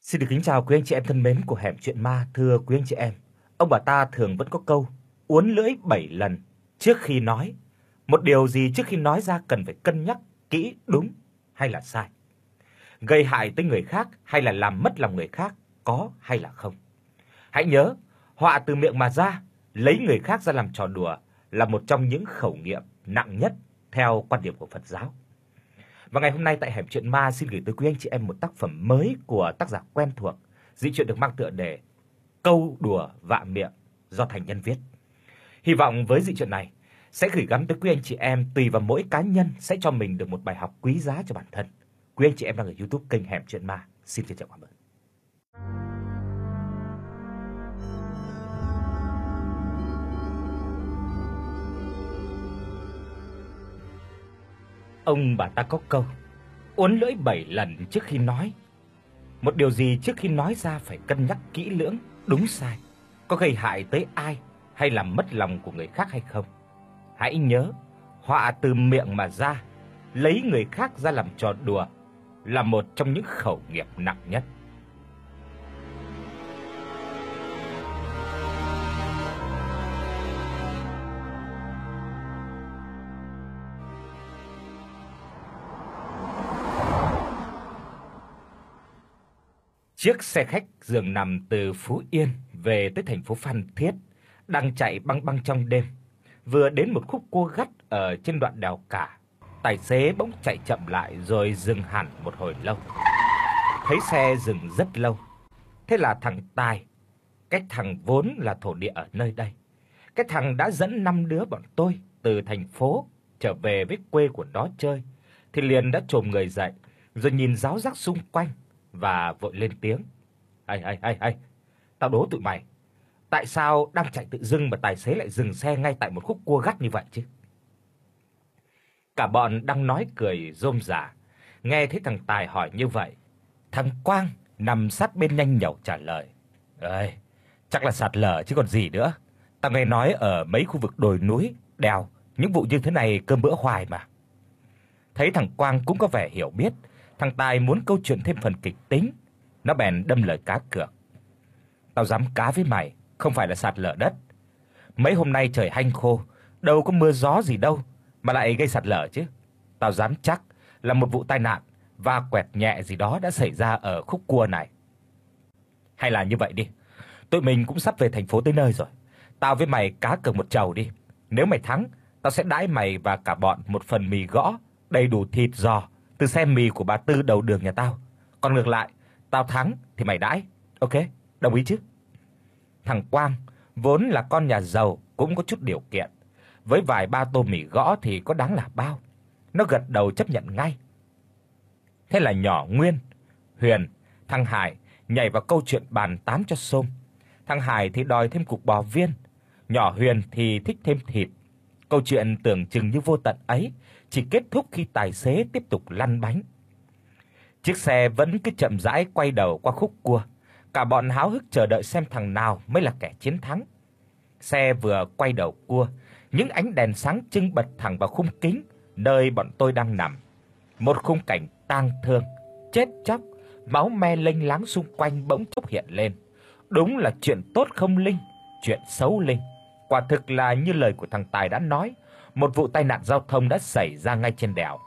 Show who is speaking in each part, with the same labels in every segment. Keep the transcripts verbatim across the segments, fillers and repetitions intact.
Speaker 1: Xin được kính chào quý anh chị em thân mến của Hẻm Chuyện Ma. Thưa quý anh chị em, ông bà ta thường vẫn có câu uốn lưỡi bảy lần trước khi nói. Một điều gì trước khi nói ra cần phải cân nhắc kỹ đúng hay là sai. Gây hại tới người khác hay là làm mất lòng người khác, có hay là không. Hãy nhớ, họa từ miệng mà ra, lấy người khác ra làm trò đùa là một trong những khẩu nghiệm nặng nhất theo quan điểm của Phật giáo. Và ngày hôm nay tại Hẻm Chuyện Ma xin gửi tới quý anh chị em một tác phẩm mới của tác giả quen thuộc. Dị truyện được mang tựa đề Câu đùa vạ miệng do Thành Nhân viết. Hy vọng với dị truyện này sẽ gửi gắm tới quý anh chị em, tùy vào mỗi cá nhân sẽ cho mình được một bài học quý giá cho bản thân. Quý anh chị em đang ở YouTube kênh Hẻm Chuyện Ma, xin trân trọng cảm ơn. Ông bà ta có câu uốn lưỡi bảy lần trước khi nói. Một điều gì trước khi nói ra phải cân nhắc kỹ lưỡng, đúng sai, có gây hại tới ai hay làm mất lòng của người khác hay không. Hãy nhớ, họa từ miệng mà ra, lấy người khác ra làm trò đùa là một trong những khẩu nghiệp nặng nhất. Chiếc xe khách giường nằm từ Phú Yên về tới thành phố Phan Thiết đang chạy băng băng trong đêm. Vừa đến một khúc cua gắt ở trên đoạn đèo Cả, tài xế bỗng chạy chậm lại rồi dừng hẳn một hồi lâu. Thấy xe dừng rất lâu, thế là thằng Tài, cái thằng vốn là thổ địa ở nơi đây, cái thằng đã dẫn năm đứa bọn tôi từ thành phố trở về với quê của nó chơi, thì liền đã chồm người dậy rồi nhìn ráo rác xung quanh và vội lên tiếng. "Hay hay hay hay, tao đố tụi mày, tại sao đang chạy tự dưng mà tài xế lại dừng xe ngay tại một khúc cua gắt như vậy chứ?" Cả bọn đang nói cười rôm rả, nghe thấy thằng Tài hỏi như vậy, thằng Quang nằm sát bên nhanh nhảu trả lời: "Ơi, chắc là sạt lở chứ còn gì nữa. Tao nghe nói ở mấy khu vực đồi núi, đèo, những vụ như thế này cơm bữa hoài mà." Thấy thằng Quang cũng có vẻ hiểu biết, thằng Tài muốn câu chuyện thêm phần kịch tính, nó bèn đâm lời cá cược: "Tao dám cá với mày, không phải là sạt lở đất. Mấy hôm nay trời hanh khô, đâu có mưa gió gì đâu mà lại gây sạt lở chứ. Tao dám chắc là một vụ tai nạn va quẹt nhẹ gì đó đã xảy ra ở khúc cua này. Hay là như vậy đi, tụi mình cũng sắp về thành phố tới nơi rồi. Tao với mày cá cược một chầu đi. Nếu mày thắng, tao sẽ đãi mày và cả bọn một phần mì gõ đầy đủ thịt giò từ xe mì của bà Tư đầu đường nhà tao. Còn ngược lại, tao thắng thì mày đãi. Ok, đồng ý chứ?" Thằng Quang vốn là con nhà giàu cũng có chút điều kiện, với vài ba tô mì gõ thì có đáng là bao. Nó gật đầu chấp nhận ngay. Thế là nhỏ Nguyên, Huyền, thằng Hải nhảy vào câu chuyện bàn tán cho xôm. Thằng Hải thì đòi thêm cục bò viên, nhỏ Huyền thì thích thêm thịt. Câu chuyện tưởng chừng như vô tận ấy chỉ kết thúc khi tài xế tiếp tục lăn bánh. Chiếc xe vẫn cứ chậm rãi quay đầu qua khúc cua. Cả bọn háo hức chờ đợi xem thằng nào mới là kẻ chiến thắng. Xe vừa quay đầu cua, những ánh đèn sáng trưng bật thẳng vào khung kính nơi bọn tôi đang nằm. Một khung cảnh tang thương, chết chóc, máu me lênh láng xung quanh bỗng chốc hiện lên. Đúng là chuyện tốt không linh, chuyện xấu linh. Quả thực là như lời của thằng Tài đã nói, một vụ tai nạn giao thông đã xảy ra ngay trên đèo.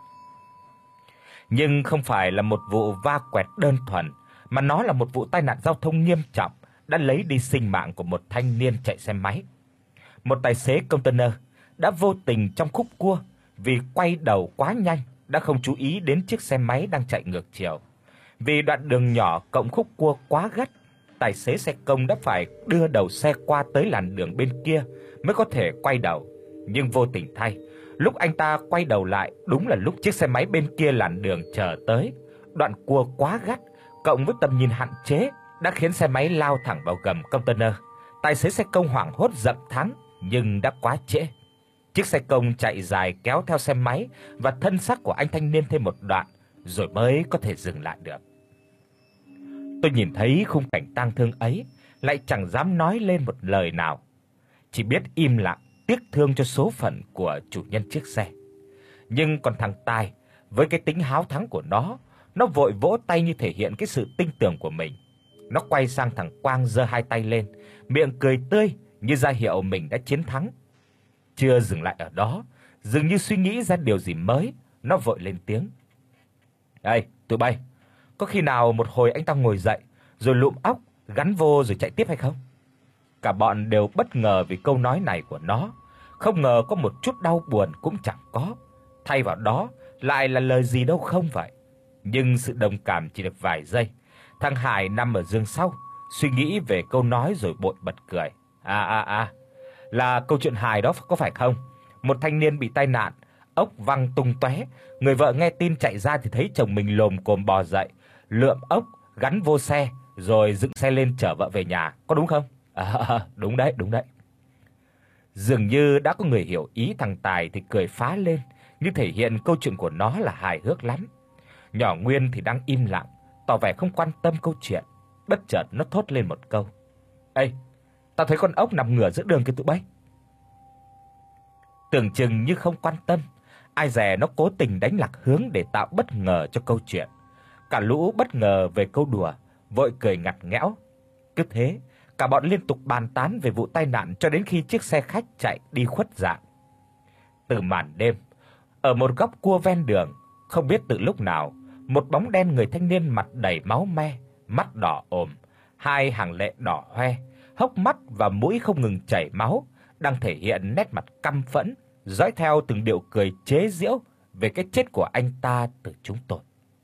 Speaker 1: Nhưng không phải là một vụ va quẹt đơn thuần, mà nó là một vụ tai nạn giao thông nghiêm trọng đã lấy đi sinh mạng của một thanh niên chạy xe máy. Một tài xế container đã vô tình trong khúc cua vì quay đầu quá nhanh đã không chú ý đến chiếc xe máy đang chạy ngược chiều. Vì đoạn đường nhỏ cộng khúc cua quá gắt, tài xế xe công đã phải đưa đầu xe qua tới làn đường bên kia mới có thể quay đầu. Nhưng vô tình thay, lúc anh ta quay đầu lại đúng là lúc chiếc xe máy bên kia làn đường chờ tới. Đoạn cua quá gắt cộng với tầm nhìn hạn chế đã khiến xe máy lao thẳng vào gầm container. Tài xế xe công hoảng hốt giận thắng nhưng đã quá trễ. Chiếc xe công chạy dài kéo theo xe máy và thân xác của anh thanh niên thêm một đoạn rồi mới có thể dừng lại được. Tôi nhìn thấy khung cảnh tang thương ấy, lại chẳng dám nói lên một lời nào, chỉ biết im lặng tiếc thương cho số phận của chủ nhân chiếc xe. Nhưng còn thằng Tài, với cái tính háo thắng của nó, nó vội vỗ tay như thể hiện cái sự tin tưởng của mình. Nó quay sang thằng Quang giơ hai tay lên, miệng cười tươi như ra hiệu mình đã chiến thắng. Chưa dừng lại ở đó, dường như suy nghĩ ra điều gì mới, nó vội lên tiếng. "Ê, tụi bay, có khi nào một hồi anh ta ngồi dậy rồi lụm óc gắn vô rồi chạy tiếp hay không?" Cả bọn đều bất ngờ vì câu nói này của nó, không ngờ có một chút đau buồn cũng chẳng có, thay vào đó lại là lời gì đâu không vậy. Nhưng sự đồng cảm chỉ được vài giây. Thằng Hải nằm ở giường sau, suy nghĩ về câu nói rồi bội bật cười. À à à, là câu chuyện hài đó có phải không? Một thanh niên bị tai nạn, ốc văng tung tóe, người vợ nghe tin chạy ra thì thấy chồng mình lồm cồm bò dậy, lượm ốc gắn vô xe rồi dựng xe lên chở vợ về nhà, có đúng không? À, đúng đấy, đúng đấy. Dường như đã có người hiểu ý thằng Tài thì cười phá lên, như thể hiện câu chuyện của nó là hài hước lắm. Nhỏ Nguyên thì đang im lặng, tỏ vẻ không quan tâm câu chuyện. Bất chợt nó thốt lên một câu. "Ê, tao thấy con ốc nằm ngửa giữa đường kìa tụi bay." Tưởng chừng như không quan tâm, ai dè nó cố tình đánh lạc hướng để tạo bất ngờ cho câu chuyện. Cả lũ bất ngờ về câu đùa, vội cười ngặt nghẽo. Cứ thế, cả bọn liên tục bàn tán về vụ tai nạn cho đến khi chiếc xe khách chạy đi khuất dạng. Từ màn đêm, ở một góc cua ven đường, không biết từ lúc nào, một bóng đen người thanh niên mặt đầy máu me, mắt đỏ ồm, hai hàng lệ đỏ hoe, hốc mắt và mũi không ngừng chảy máu, đang thể hiện nét mặt căm phẫn, dõi theo từng điệu cười chế giễu về cái chết của anh ta từ chúng tôi.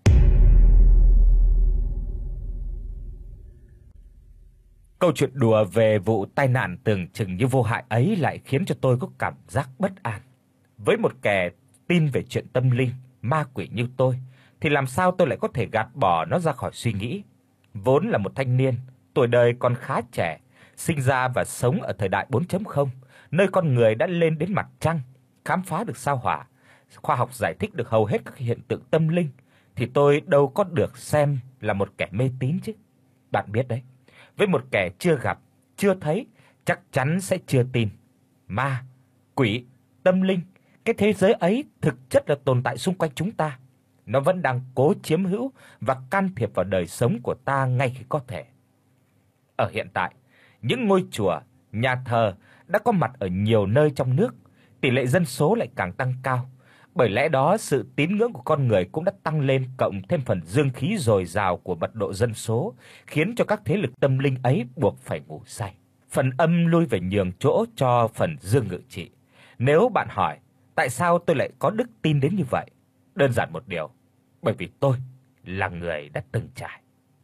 Speaker 1: Câu chuyện đùa về vụ tai nạn tưởng chừng như vô hại ấy lại khiến cho tôi có cảm giác bất an. Với một kẻ tin về chuyện tâm linh, ma quỷ như tôi, thì làm sao tôi lại có thể gạt bỏ nó ra khỏi suy nghĩ. Vốn là một thanh niên, tuổi đời còn khá trẻ, sinh ra và sống ở thời đại bốn chấm không, nơi con người đã lên đến mặt trăng, khám phá được sao Hỏa, khoa học giải thích được hầu hết các hiện tượng tâm linh, thì tôi đâu có được xem là một kẻ mê tín chứ. Bạn biết đấy, với một kẻ chưa gặp, chưa thấy, chắc chắn sẽ chưa tin. Ma, quỷ, tâm linh, cái thế giới ấy thực chất là tồn tại xung quanh chúng ta. Nó vẫn đang cố chiếm hữu và can thiệp vào đời sống của ta ngay khi có thể. Ở hiện tại, những ngôi chùa, nhà thờ đã có mặt ở nhiều nơi trong nước, tỷ lệ dân số lại càng tăng cao. Bởi lẽ đó, sự tín ngưỡng của con người cũng đã tăng lên, cộng thêm phần dương khí dồi dào của mật độ dân số, khiến cho các thế lực tâm linh ấy buộc phải ngủ say. Phần âm lui về nhường chỗ cho phần dương ngự trị. Nếu bạn hỏi, tại sao tôi lại có đức tin đến như vậy? Đơn giản một điều, bởi vì tôi là người đã từng trải.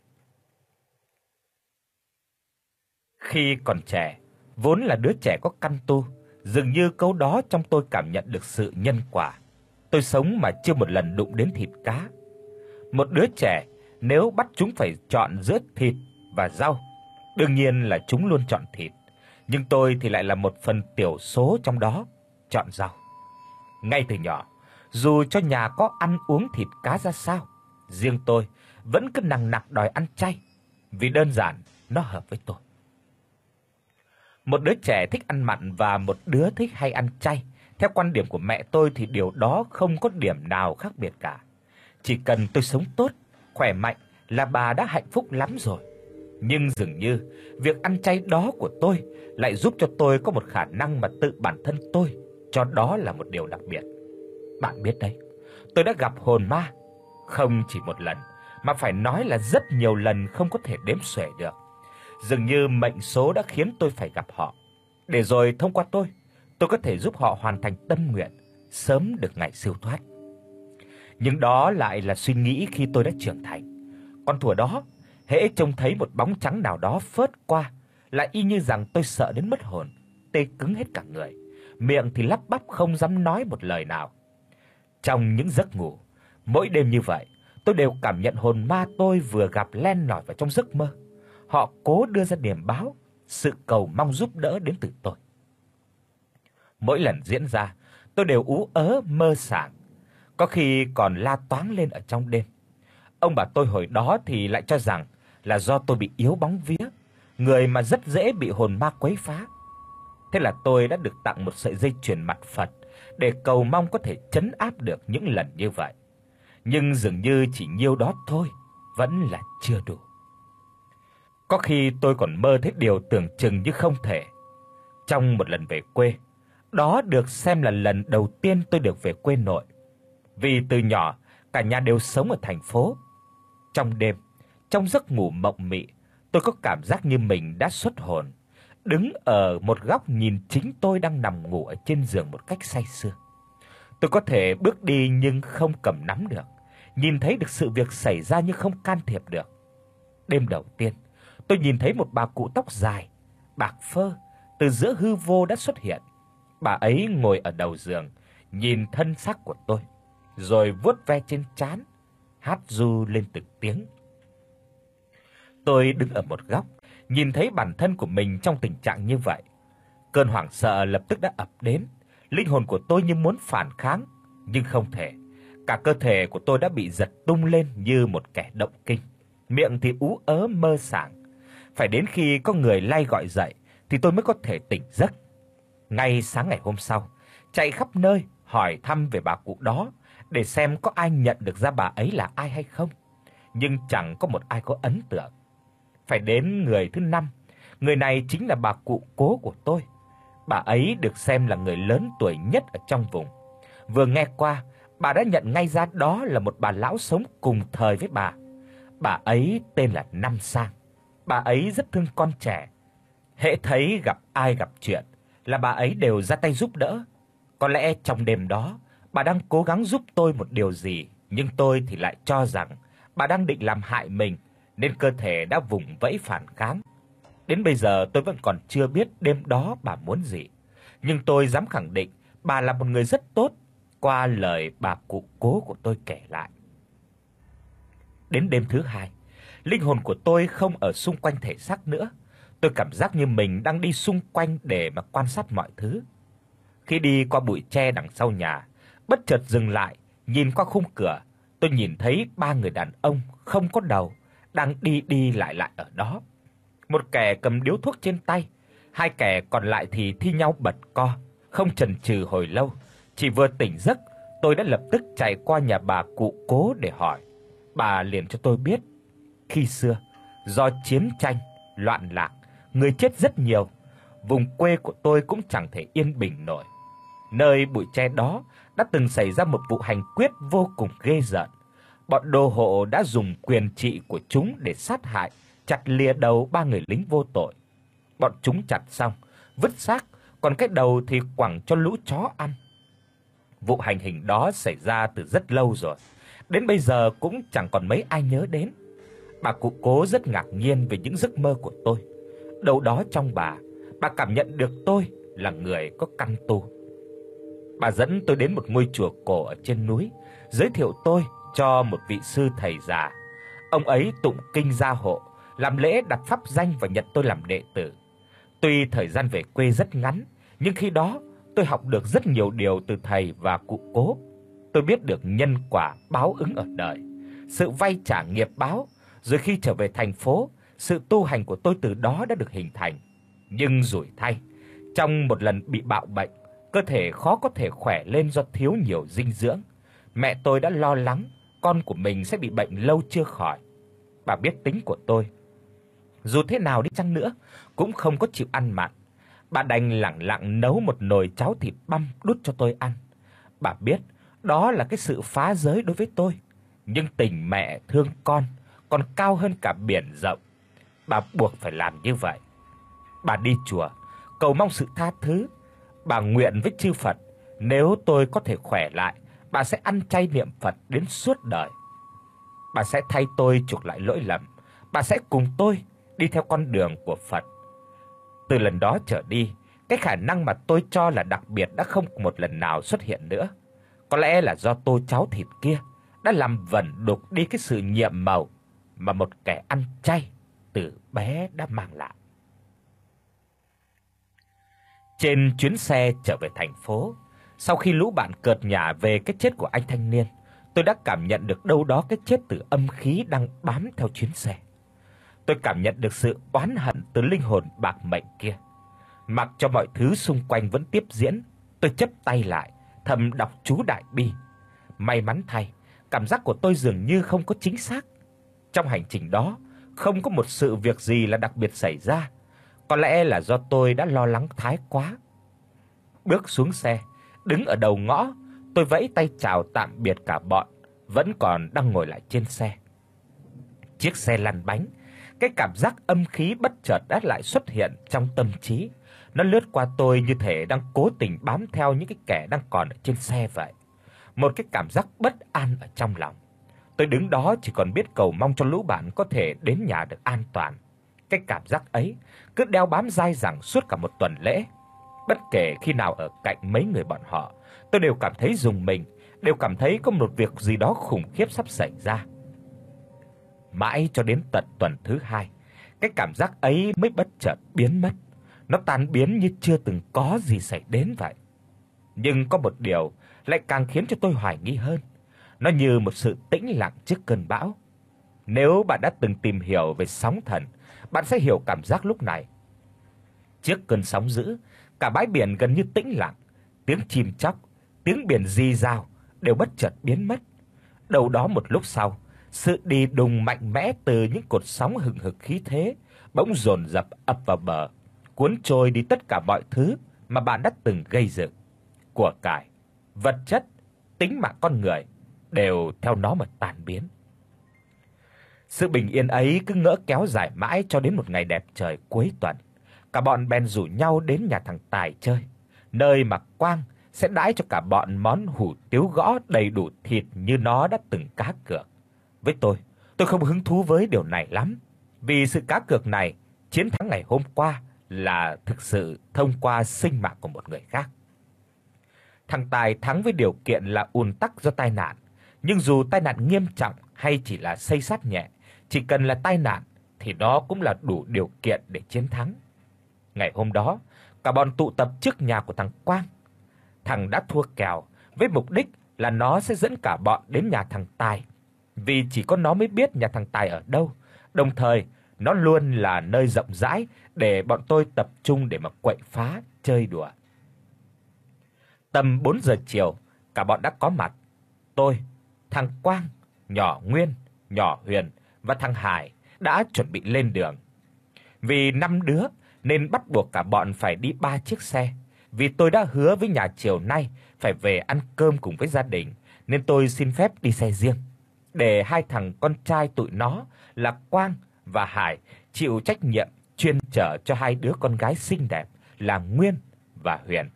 Speaker 1: Khi còn trẻ, vốn là đứa trẻ có căn tu, dường như câu đó trong tôi cảm nhận được sự nhân quả. Tôi sống mà chưa một lần đụng đến thịt cá. Một đứa trẻ nếu bắt chúng phải chọn giữa thịt và rau, đương nhiên là chúng luôn chọn thịt, nhưng tôi thì lại là một phần tiểu số trong đó, chọn rau. Ngay từ nhỏ, dù cho nhà có ăn uống thịt cá ra sao, riêng tôi vẫn cứ nằng nặc đòi ăn chay, vì đơn giản nó hợp với tôi. Một đứa trẻ thích ăn mặn và một đứa thích hay ăn chay, theo quan điểm của mẹ tôi thì điều đó không có điểm nào khác biệt cả. Chỉ cần tôi sống tốt, khỏe mạnh là bà đã hạnh phúc lắm rồi. Nhưng dường như việc ăn chay đó của tôi lại giúp cho tôi có một khả năng mà tự bản thân tôi cho đó là một điều đặc biệt. Bạn biết đấy, tôi đã gặp hồn ma không chỉ một lần, mà phải nói là rất nhiều lần không có thể đếm xuể được. Dường như mệnh số đã khiến tôi phải gặp họ, để rồi thông qua tôi, tôi có thể giúp họ hoàn thành tâm nguyện, sớm được ngày siêu thoát. Nhưng đó lại là suy nghĩ khi tôi đã trưởng thành. Còn thuở đó, hễ trông thấy một bóng trắng nào đó phớt qua, là y như rằng tôi sợ đến mất hồn, tê cứng hết cả người, miệng thì lắp bắp không dám nói một lời nào. Trong những giấc ngủ, mỗi đêm như vậy, tôi đều cảm nhận hồn ma tôi vừa gặp len lỏi vào trong giấc mơ. Họ cố đưa ra điềm báo, sự cầu mong giúp đỡ đến từ tôi. Mỗi lần diễn ra, tôi đều ú ớ mơ sảng, có khi còn la toáng lên ở trong đêm. Ông bà tôi hồi đó thì lại cho rằng là do tôi bị yếu bóng vía, người mà rất dễ bị hồn ma quấy phá. Thế là tôi đã được tặng một sợi dây chuyền mặt Phật để cầu mong có thể trấn áp được những lần như vậy. Nhưng dường như chỉ nhiêu đó thôi vẫn là chưa đủ. Có khi tôi còn mơ thấy điều tưởng chừng như không thể. Trong một lần về quê, đó được xem là lần đầu tiên tôi được về quê nội. Vì từ nhỏ cả nhà đều sống ở thành phố. Trong đêm, trong giấc ngủ mộng mị, tôi có cảm giác như mình đã xuất hồn, đứng ở một góc nhìn chính tôi đang nằm ngủ ở trên giường một cách say sưa. Tôi có thể bước đi nhưng không cầm nắm được, nhìn thấy được sự việc xảy ra nhưng không can thiệp được. Đêm đầu tiên, tôi nhìn thấy một bà cụ tóc dài, bạc phơ, từ giữa hư vô đã xuất hiện. Bà ấy ngồi ở đầu giường, nhìn thân xác của tôi, rồi vuốt ve trên trán, hát ru lên từng tiếng. Tôi đứng ở một góc, nhìn thấy bản thân của mình trong tình trạng như vậy. Cơn hoảng sợ lập tức đã ập đến, linh hồn của tôi như muốn phản kháng nhưng không thể. Cả cơ thể của tôi đã bị giật tung lên như một kẻ động kinh, miệng thì ú ớ mơ sảng. Phải đến khi có người lay gọi dậy thì tôi mới có thể tỉnh giấc. Ngay sáng ngày hôm sau, chạy khắp nơi hỏi thăm về bà cụ đó để xem có ai nhận được ra bà ấy là ai hay không, nhưng chẳng có một ai có ấn tượng. Phải đến người thứ năm, người này chính là bà cụ cố của tôi. Bà ấy được xem là người lớn tuổi nhất ở trong vùng. Vừa nghe qua, bà đã nhận ngay ra đó là một bà lão sống cùng thời với bà. Bà ấy tên là Năm Sang. Bà ấy rất thương con trẻ. Hễ thấy gặp ai gặp chuyện là bà ấy đều ra tay giúp đỡ. Có lẽ trong đêm đó, bà đang cố gắng giúp tôi một điều gì, nhưng tôi thì lại cho rằng bà đang định làm hại mình, nên cơ thể đã vùng vẫy phản kháng. Đến bây giờ tôi vẫn còn chưa biết đêm đó bà muốn gì, nhưng tôi dám khẳng định bà là một người rất tốt, qua lời bà cụ cố của tôi kể lại. Đến đêm thứ hai, linh hồn của tôi không ở xung quanh thể xác nữa. Tôi cảm giác như mình đang đi xung quanh để mà quan sát mọi thứ. Khi đi qua bụi tre đằng sau nhà, bất chợt dừng lại, nhìn qua khung cửa, tôi nhìn thấy ba người đàn ông không có đầu đang đi đi lại lại ở đó. Một kẻ cầm điếu thuốc trên tay, hai kẻ còn lại thì thi nhau bật co, không chần chừ hồi lâu. Chỉ vừa tỉnh giấc, tôi đã lập tức chạy qua nhà bà cụ cố để hỏi. Bà liền cho tôi biết, khi xưa do chiến tranh, loạn lạc, người chết rất nhiều, vùng quê của tôi cũng chẳng thể yên bình nổi. Nơi bụi tre đó đã từng xảy ra một vụ hành quyết vô cùng ghê rợn. Bọn đô hộ đã dùng quyền trị của chúng để sát hại, chặt lìa đầu ba người lính vô tội. Bọn chúng chặt xong, vứt xác, còn cái đầu thì quẳng cho lũ chó ăn. Vụ hành hình đó xảy ra từ rất lâu rồi, đến bây giờ cũng chẳng còn mấy ai nhớ đến. Bà cụ cố rất ngạc nhiên về những giấc mơ của tôi. Đâu đó trong bà, bà cảm nhận được tôi là người có căn tu. Bà dẫn tôi đến một ngôi chùa cổ ở trên núi, giới thiệu tôi cho một vị sư thầy già. Ông ấy tụng kinh gia hộ, làm lễ đặt pháp danh và nhận tôi làm đệ tử. Tuy thời gian về quê rất ngắn, nhưng khi đó tôi học được rất nhiều điều từ thầy và cụ cố. Tôi biết được nhân quả báo ứng ở đời, sự vay trả nghiệp báo, rồi khi trở về thành phố, sự tu hành của tôi từ đó đã được hình thành. Nhưng rủi thay, trong một lần bị bạo bệnh, cơ thể khó có thể khỏe lên do thiếu nhiều dinh dưỡng. Mẹ tôi đã lo lắng con của mình sẽ bị bệnh lâu chưa khỏi. Bà biết tính của tôi, dù thế nào đi chăng nữa cũng không có chịu ăn mặn. Bà đành lẳng lặng nấu một nồi cháo thịt băm đút cho tôi ăn. Bà biết đó là cái sự phá giới đối với tôi, nhưng tình mẹ thương con còn cao hơn cả biển rộng. Bà buộc phải làm như vậy. Bà đi chùa cầu mong sự tha thứ. Bà nguyện với chư Phật, nếu tôi có thể khỏe lại, bà sẽ ăn chay niệm Phật đến suốt đời. Bà sẽ thay tôi chuộc lại lỗi lầm, bà sẽ cùng tôi đi theo con đường của Phật. Từ lần đó trở đi, cái khả năng mà tôi cho là đặc biệt đã không một lần nào xuất hiện nữa. Có lẽ là do tô cháo thịt kia đã làm vẩn đục đi cái sự nhiệm màu mà một kẻ ăn chay từ bé đã mang lại. Trên chuyến xe trở về thành phố, sau khi lũ bạn cợt nhả về cái chết của anh thanh niên, tôi đã cảm nhận được đâu đó cái chết từ âm khí đang bám theo chuyến xe. Tôi cảm nhận được sự oán hận từ linh hồn bạc mệnh kia. Mặc cho mọi thứ xung quanh vẫn tiếp diễn, tôi chắp tay lại, thầm đọc chú đại bi. May mắn thay, cảm giác của tôi dường như không có chính xác. Trong hành trình đó, không có một sự việc gì là đặc biệt xảy ra. Có lẽ là do tôi đã lo lắng thái quá. Bước xuống xe, đứng ở đầu ngõ, tôi vẫy tay chào tạm biệt cả bọn vẫn còn đang ngồi lại trên xe. Chiếc xe lăn bánh, cái cảm giác âm khí bất chợt đã lại xuất hiện trong tâm trí. Nó lướt qua tôi như thể đang cố tình bám theo những cái kẻ đang còn ở trên xe vậy. Một cái cảm giác bất an ở trong lòng. Tôi đứng đó chỉ còn biết cầu mong cho lũ bạn có thể đến nhà được an toàn. Cái cảm giác ấy cứ đeo bám dai dẳng suốt cả một tuần lễ. Bất kể khi nào ở cạnh mấy người bọn họ, tôi đều cảm thấy rùng mình, đều cảm thấy có một việc gì đó khủng khiếp sắp xảy ra. Mãi cho đến tận tuần thứ hai, cái cảm giác ấy mới bất chợt biến mất. Nó tan biến như chưa từng có gì xảy đến vậy. Nhưng có một điều lại càng khiến cho tôi hoài nghi hơn. Nó như một sự tĩnh lặng trước cơn bão. Nếu bạn đã từng tìm hiểu về sóng thần, bạn sẽ hiểu cảm giác lúc này. Trước cơn sóng dữ, cả bãi biển gần như tĩnh lặng, tiếng chim chóc, tiếng biển rì rào đều bất chợt biến mất. Đâu đó một lúc sau, sự đi đùng mạnh mẽ từ những cột sóng hừng hực khí thế bỗng dồn dập ập vào bờ, cuốn trôi đi tất cả mọi thứ mà bạn đã từng gây dựng. Của cải, vật chất, tính mạng con người đều theo nó mà tan biến. Sự bình yên ấy cứ ngỡ kéo dài mãi cho đến một ngày đẹp trời cuối tuần. Cả bọn bèn rủ nhau đến nhà thằng Tài chơi, nơi mà Quang sẽ đãi cho cả bọn món hủ tiếu gõ đầy đủ thịt như nó đã từng cá cược. Với tôi, tôi không hứng thú với điều này lắm, vì sự cá cược này, chiến thắng ngày hôm qua là thực sự thông qua sinh mạng của một người khác. Thằng Tài thắng với điều kiện là ùn tắc do tai nạn, nhưng dù tai nạn nghiêm trọng hay chỉ là xây xát nhẹ, chỉ cần là tai nạn thì đó cũng là đủ điều kiện để chiến thắng. Ngày hôm đó, cả bọn tụ tập trước nhà của thằng Quang. Thằng đã thua kèo với mục đích là nó sẽ dẫn cả bọn đến nhà thằng Tài, vì chỉ có nó mới biết nhà thằng Tài ở đâu, đồng thời nó luôn là nơi rộng rãi để bọn tôi tập trung để mà quậy phá, chơi đùa. Tầm bốn giờ chiều, cả bọn đã có mặt. Tôi, thằng Quang, nhỏ Nguyên, nhỏ Huyền và thằng Hải đã chuẩn bị lên đường. Vì năm đứa nên bắt buộc cả bọn phải đi ba chiếc xe. Vì tôi đã hứa với nhà chiều nay phải về ăn cơm cùng với gia đình, nên tôi xin phép đi xe riêng, để hai thằng con trai tụi nó là Quang và Hải chịu trách nhiệm chuyên chở cho hai đứa con gái xinh đẹp là Nguyên và Huyền.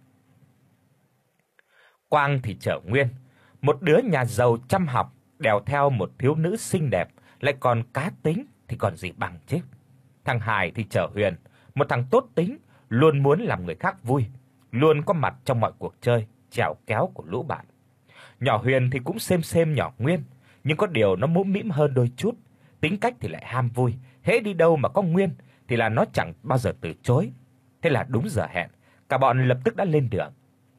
Speaker 1: Quang thì chở Nguyên, một đứa nhà giàu chăm học, đèo theo một thiếu nữ xinh đẹp, lại còn cá tính thì còn gì bằng chứ. Thằng Hải thì chở Huyền, một thằng tốt tính, luôn muốn làm người khác vui, luôn có mặt trong mọi cuộc chơi, chèo kéo của lũ bạn. Nhỏ Huyền thì cũng xem xem nhỏ Nguyên, nhưng có điều nó mũm mĩm hơn đôi chút, tính cách thì lại ham vui, hễ đi đâu mà có Nguyên thì là nó chẳng bao giờ từ chối. Thế là đúng giờ hẹn, cả bọn lập tức đã lên đường.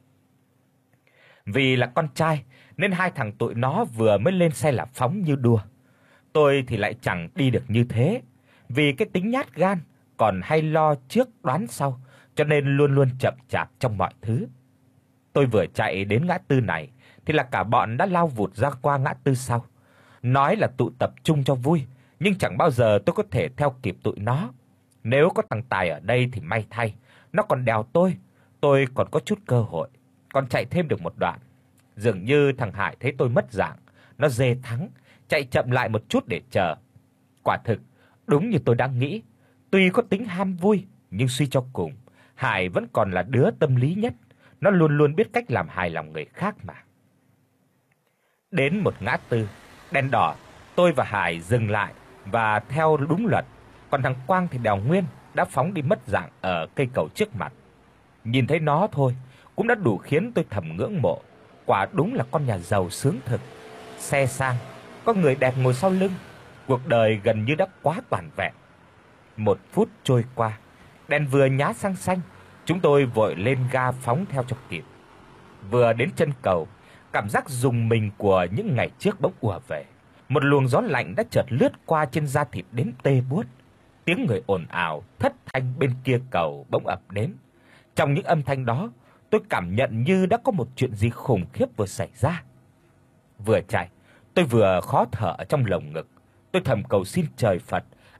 Speaker 1: Vì là con trai nên hai thằng tụi nó vừa mới lên xe là phóng như đùa. Tôi thì lại chẳng đi được như thế, vì cái tính nhát gan, còn hay lo trước đoán sau, cho nên luôn luôn chậm chạp trong mọi thứ. Tôi vừa chạy đến ngã tư này thì là cả bọn đã lao vụt ra qua ngã tư sau. Nói là tụ tập trung cho vui, nhưng chẳng bao giờ tôi có thể theo kịp tụi nó. Nếu có thằng Tài ở đây thì may thay, nó còn đèo tôi, tôi còn có chút cơ hội, còn chạy thêm được một đoạn. Dường như thằng Hải thấy tôi mất dạng, nó dê thắng, chạy chậm lại một chút để chờ. Quả thực, đúng như tôi đang nghĩ, tuy có tính ham vui, nhưng suy cho cùng, Hải vẫn còn là đứa tâm lý nhất, nó luôn luôn biết cách làm hài lòng người khác mà. Đến một ngã tư, đèn đỏ, tôi và Hải dừng lại và theo đúng luật, còn thằng Quang thì đèo Nguyên đã phóng đi mất dạng ở cây cầu trước mặt. Nhìn thấy nó thôi cũng đã đủ khiến tôi thầm ngưỡng mộ, quả đúng là con nhà giàu sướng thực. Xe sang, có người đẹp ngồi sau lưng, cuộc đời gần như đã quá toàn vẹn. Một phút trôi qua, đèn vừa nhá sang xanh, chúng tôi vội lên ga phóng theo cho kịp. Vừa đến chân cầu, cảm giác rùng mình của những ngày trước bỗng ùa về. Một luồng gió lạnh đã chợt lướt qua trên da thịt đến tê buốt. Tiếng người ồn ào thất thanh bên kia cầu bỗng ập đến. Trong những âm thanh đó, tôi cảm nhận như đã có một chuyện gì khủng khiếp vừa xảy ra. Vừa chạy, tôi vừa khó thở ở trong lồng ngực. Tôi thầm cầu xin trời Phật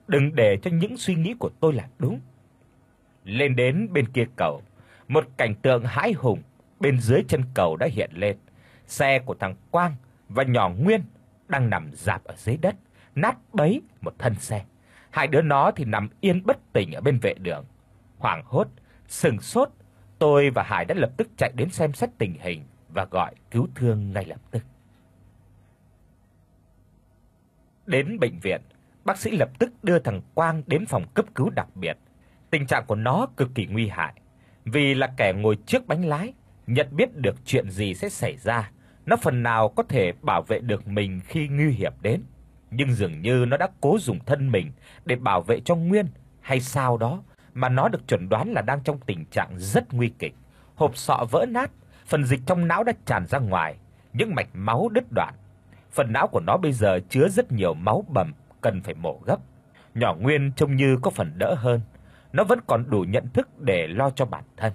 Speaker 1: đừng để cho những suy nghĩ của tôi là đúng. Lên đến bên kia cầu, một cảnh tượng hãi hùng bên dưới chân cầu đã hiện lên. Xe của thằng Quang và nhỏ Nguyên đang nằm rạp ở dưới đất, nát bấy một thân xe. Hai đứa nó thì nằm yên bất tỉnh ở bên vệ đường. Hoảng hốt, sững sốt, tôi và Hải đã lập tức chạy đến xem xét tình hình và gọi cứu thương ngay lập tức. Đến bệnh viện, bác sĩ lập tức đưa thằng Quang đến phòng cấp cứu đặc biệt. Tình trạng của nó cực kỳ nguy hại, vì là kẻ ngồi trước bánh lái, nhận biết được chuyện gì sẽ xảy ra, nó phần nào có thể bảo vệ được mình khi nguy hiểm đến, nhưng dường như nó đã cố dùng thân mình để bảo vệ cho Nguyên hay sao đó, mà nó được chẩn đoán là đang trong tình trạng rất nguy kịch. Hộp sọ vỡ nát, phần dịch trong não đã tràn ra ngoài, những mạch máu đứt đoạn. Phần não của nó bây giờ chứa rất nhiều máu bầm, cần phải mổ gấp. Nhỏ Nguyên trông như có phần đỡ hơn, nó vẫn còn đủ nhận thức để lo cho bản thân.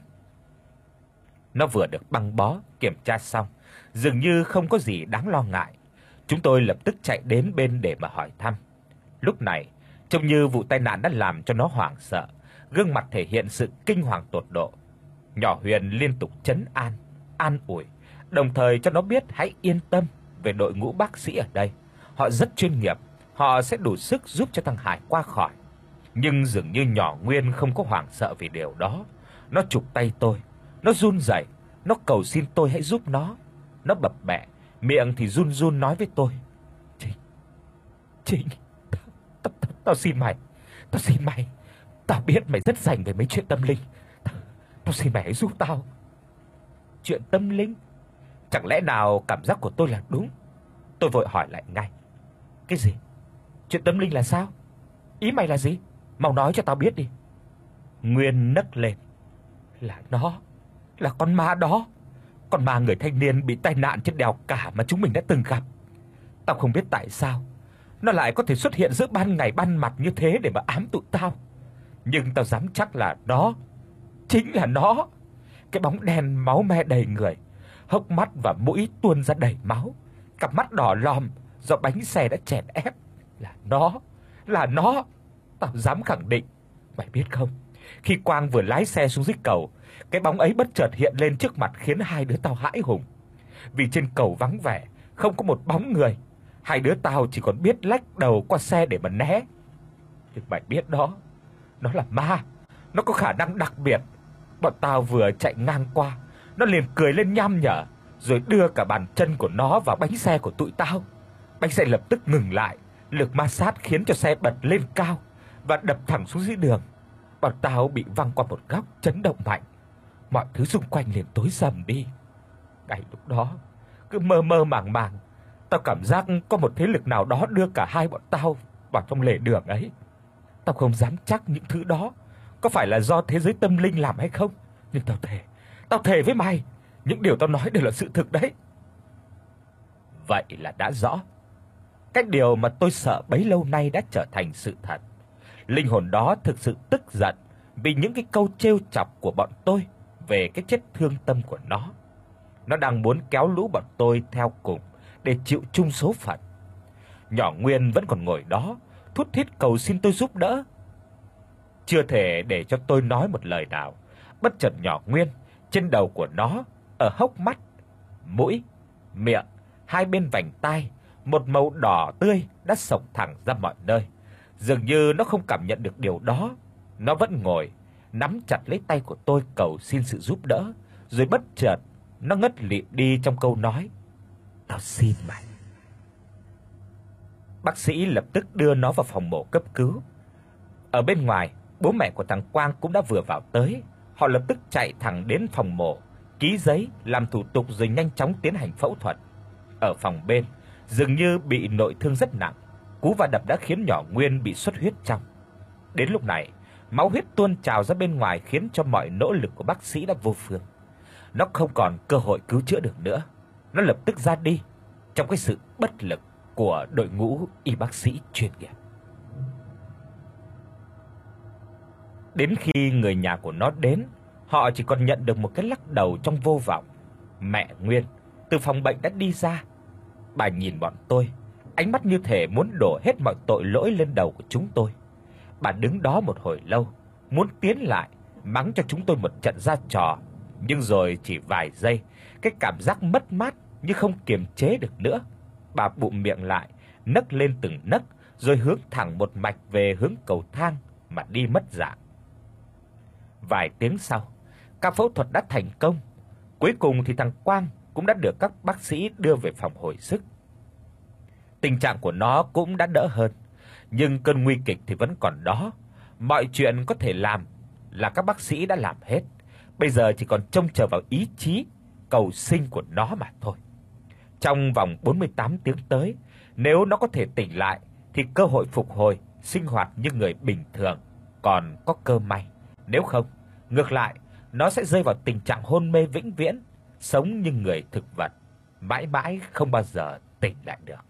Speaker 1: Nó vừa được băng bó, kiểm tra xong, dường như không có gì đáng lo ngại. Chúng tôi lập tức chạy đến bên để mà hỏi thăm. Lúc này, trông như vụ tai nạn đã làm cho nó hoảng sợ, gương mặt thể hiện sự kinh hoàng tột độ. Nhỏ Huyền liên tục trấn an, an ủi, đồng thời cho nó biết hãy yên tâm về đội ngũ bác sĩ ở đây. Họ rất chuyên nghiệp, họ sẽ đủ sức giúp cho thằng Hải qua khỏi. Nhưng dường như nhỏ Nguyên không có hoảng sợ vì điều đó. Nó chụp tay tôi, nó run rẩy, nó cầu xin tôi hãy giúp nó. Nó bập bẹ, miệng thì run run nói với tôi: "Trinh, Trinh, tao, tao, tao, tao xin mày, tao xin mày. Tao biết mày rất rành về mấy chuyện tâm linh. Tao, tao xin mày hãy giúp tao." Chuyện tâm linh? Chẳng lẽ nào cảm giác của tôi là đúng? Tôi vội hỏi lại ngay: "Cái gì? Chuyện tâm linh là sao? Ý mày là gì? Mau nói cho tao biết đi." Nguyên nấc lên: "Là nó, là con ma đó. Con ma người thanh niên bị tai nạn trên đèo Cả mà chúng mình đã từng gặp. Tao không biết tại sao nó lại có thể xuất hiện giữa ban ngày ban mặt như thế để mà ám tụi tao. Nhưng tao dám chắc là nó, chính là nó. Cái bóng đen máu me đầy người, hốc mắt và mũi tuôn ra đầy máu, cặp mắt đỏ lòm do bánh xe đã chèn ép. Là nó, là nó. Tao dám khẳng định. Mày biết không, khi Quang vừa lái xe xuống dưới cầu, cái bóng ấy bất chợt hiện lên trước mặt khiến hai đứa tao hãi hùng. Vì trên cầu vắng vẻ, không có một bóng người. Hai đứa tao chỉ còn biết lách đầu qua xe để mà né. Nhưng mày biết đó, nó là ma, nó có khả năng đặc biệt. Bọn tao vừa chạy ngang qua, nó liền cười lên nham nhở, rồi đưa cả bàn chân của nó vào bánh xe của tụi tao. Bánh xe lập tức ngừng lại, lực ma sát khiến cho xe bật lên cao và đập thẳng xuống dưới đường. Bọn tao bị văng qua một góc, chấn động mạnh. Mọi thứ xung quanh liền tối sầm đi. Ngay lúc đó, cứ mơ mơ màng màng, tao cảm giác có một thế lực nào đó đưa cả hai bọn tao vào trong lề đường ấy. Tao không dám chắc những thứ đó có phải là do thế giới tâm linh làm hay không, nhưng tao thề, tao thề với mày, những điều tao nói đều là sự thực đấy." Vậy là đã rõ. Cái điều mà tôi sợ bấy lâu nay đã trở thành sự thật. Linh hồn đó thực sự tức giận vì những cái câu trêu chọc của bọn tôi về cái chết thương tâm của nó. Nó đang muốn kéo lũ bọn tôi theo cùng để chịu chung số phận. Nhỏ Nguyên vẫn còn ngồi đó, thút thít cầu xin tôi giúp đỡ. Chưa thể để cho tôi nói một lời nào, bất chợt nhỏ Nguyên, trên đầu của nó, ở hốc mắt, mũi, miệng, hai bên vành tai, một màu đỏ tươi đã xộc thẳng ra mọi nơi. Dường như nó không cảm nhận được điều đó, nó vẫn ngồi nắm chặt lấy tay của tôi cầu xin sự giúp đỡ, rồi bất chợt nó ngất lịm đi trong câu nói: "Tao xin mày." Bác sĩ lập tức đưa nó vào phòng mổ cấp cứu. Ở bên ngoài, bố mẹ của thằng Quang cũng đã vừa vào tới. Họ lập tức chạy thẳng đến phòng mổ, ký giấy, làm thủ tục rồi nhanh chóng tiến hành phẫu thuật. Ở phòng bên, dường như bị nội thương rất nặng, cú va đập đã khiến nhỏ Nguyên bị xuất huyết trong. Đến lúc này, máu huyết tuôn trào ra bên ngoài khiến cho mọi nỗ lực của bác sĩ đã vô phương. Nó không còn cơ hội cứu chữa được nữa. Nó lập tức ra đi trong cái sự bất lực của đội ngũ y bác sĩ chuyên nghiệp. Đến khi người nhà của nó đến, họ chỉ còn nhận được một cái lắc đầu trong vô vọng. Mẹ Nguyên từ phòng bệnh đã đi ra. Bà nhìn bọn tôi, ánh mắt như thể muốn đổ hết mọi tội lỗi lên đầu của chúng tôi. Bà đứng đó một hồi lâu, muốn tiến lại mắng cho chúng tôi một trận ra trò, nhưng rồi chỉ vài giây, cái cảm giác mất mát như không kiềm chế được nữa. Bà bụm miệng lại, nấc lên từng nấc rồi hướng thẳng một mạch về hướng cầu thang mà đi mất dạng. Vài tiếng sau, ca phẫu thuật đã thành công. Cuối cùng thì thằng Quang cũng đã được các bác sĩ đưa về phòng hồi sức. Tình trạng của nó cũng đã đỡ hơn, nhưng cơn nguy kịch thì vẫn còn đó. Mọi chuyện có thể làm là các bác sĩ đã làm hết, bây giờ chỉ còn trông chờ vào ý chí cầu sinh của nó mà thôi. Trong vòng bốn mươi tám tiếng tới, nếu nó có thể tỉnh lại thì cơ hội phục hồi, sinh hoạt như người bình thường còn có cơ may. Nếu không, ngược lại, nó sẽ rơi vào tình trạng hôn mê vĩnh viễn, sống như người thực vật, mãi mãi không bao giờ tỉnh lại được.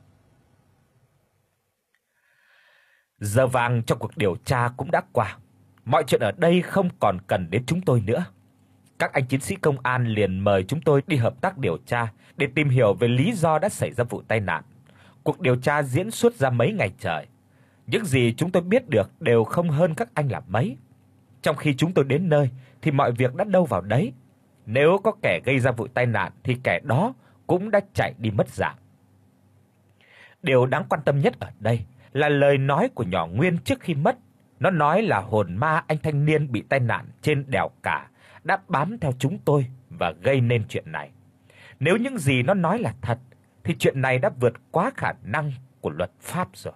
Speaker 1: Giờ vàng trong cuộc điều tra cũng đã qua. Mọi chuyện ở đây không còn cần đến chúng tôi nữa. Các anh chiến sĩ công an liền mời chúng tôi đi hợp tác điều tra để tìm hiểu về lý do đã xảy ra vụ tai nạn. Cuộc điều tra diễn suốt ra mấy ngày trời. Những gì chúng tôi biết được đều không hơn các anh là mấy. Trong khi chúng tôi đến nơi thì mọi việc đã đâu vào đấy. Nếu có kẻ gây ra vụ tai nạn thì kẻ đó cũng đã chạy đi mất dạng. Điều đáng quan tâm nhất ở đây là lời nói của nhỏ Nguyên trước khi mất. Nó nói là hồn ma anh thanh niên bị tai nạn trên đèo Cả đã bám theo chúng tôi và gây nên chuyện này. Nếu những gì nó nói là thật thì chuyện này đã vượt quá khả năng của luật pháp rồi.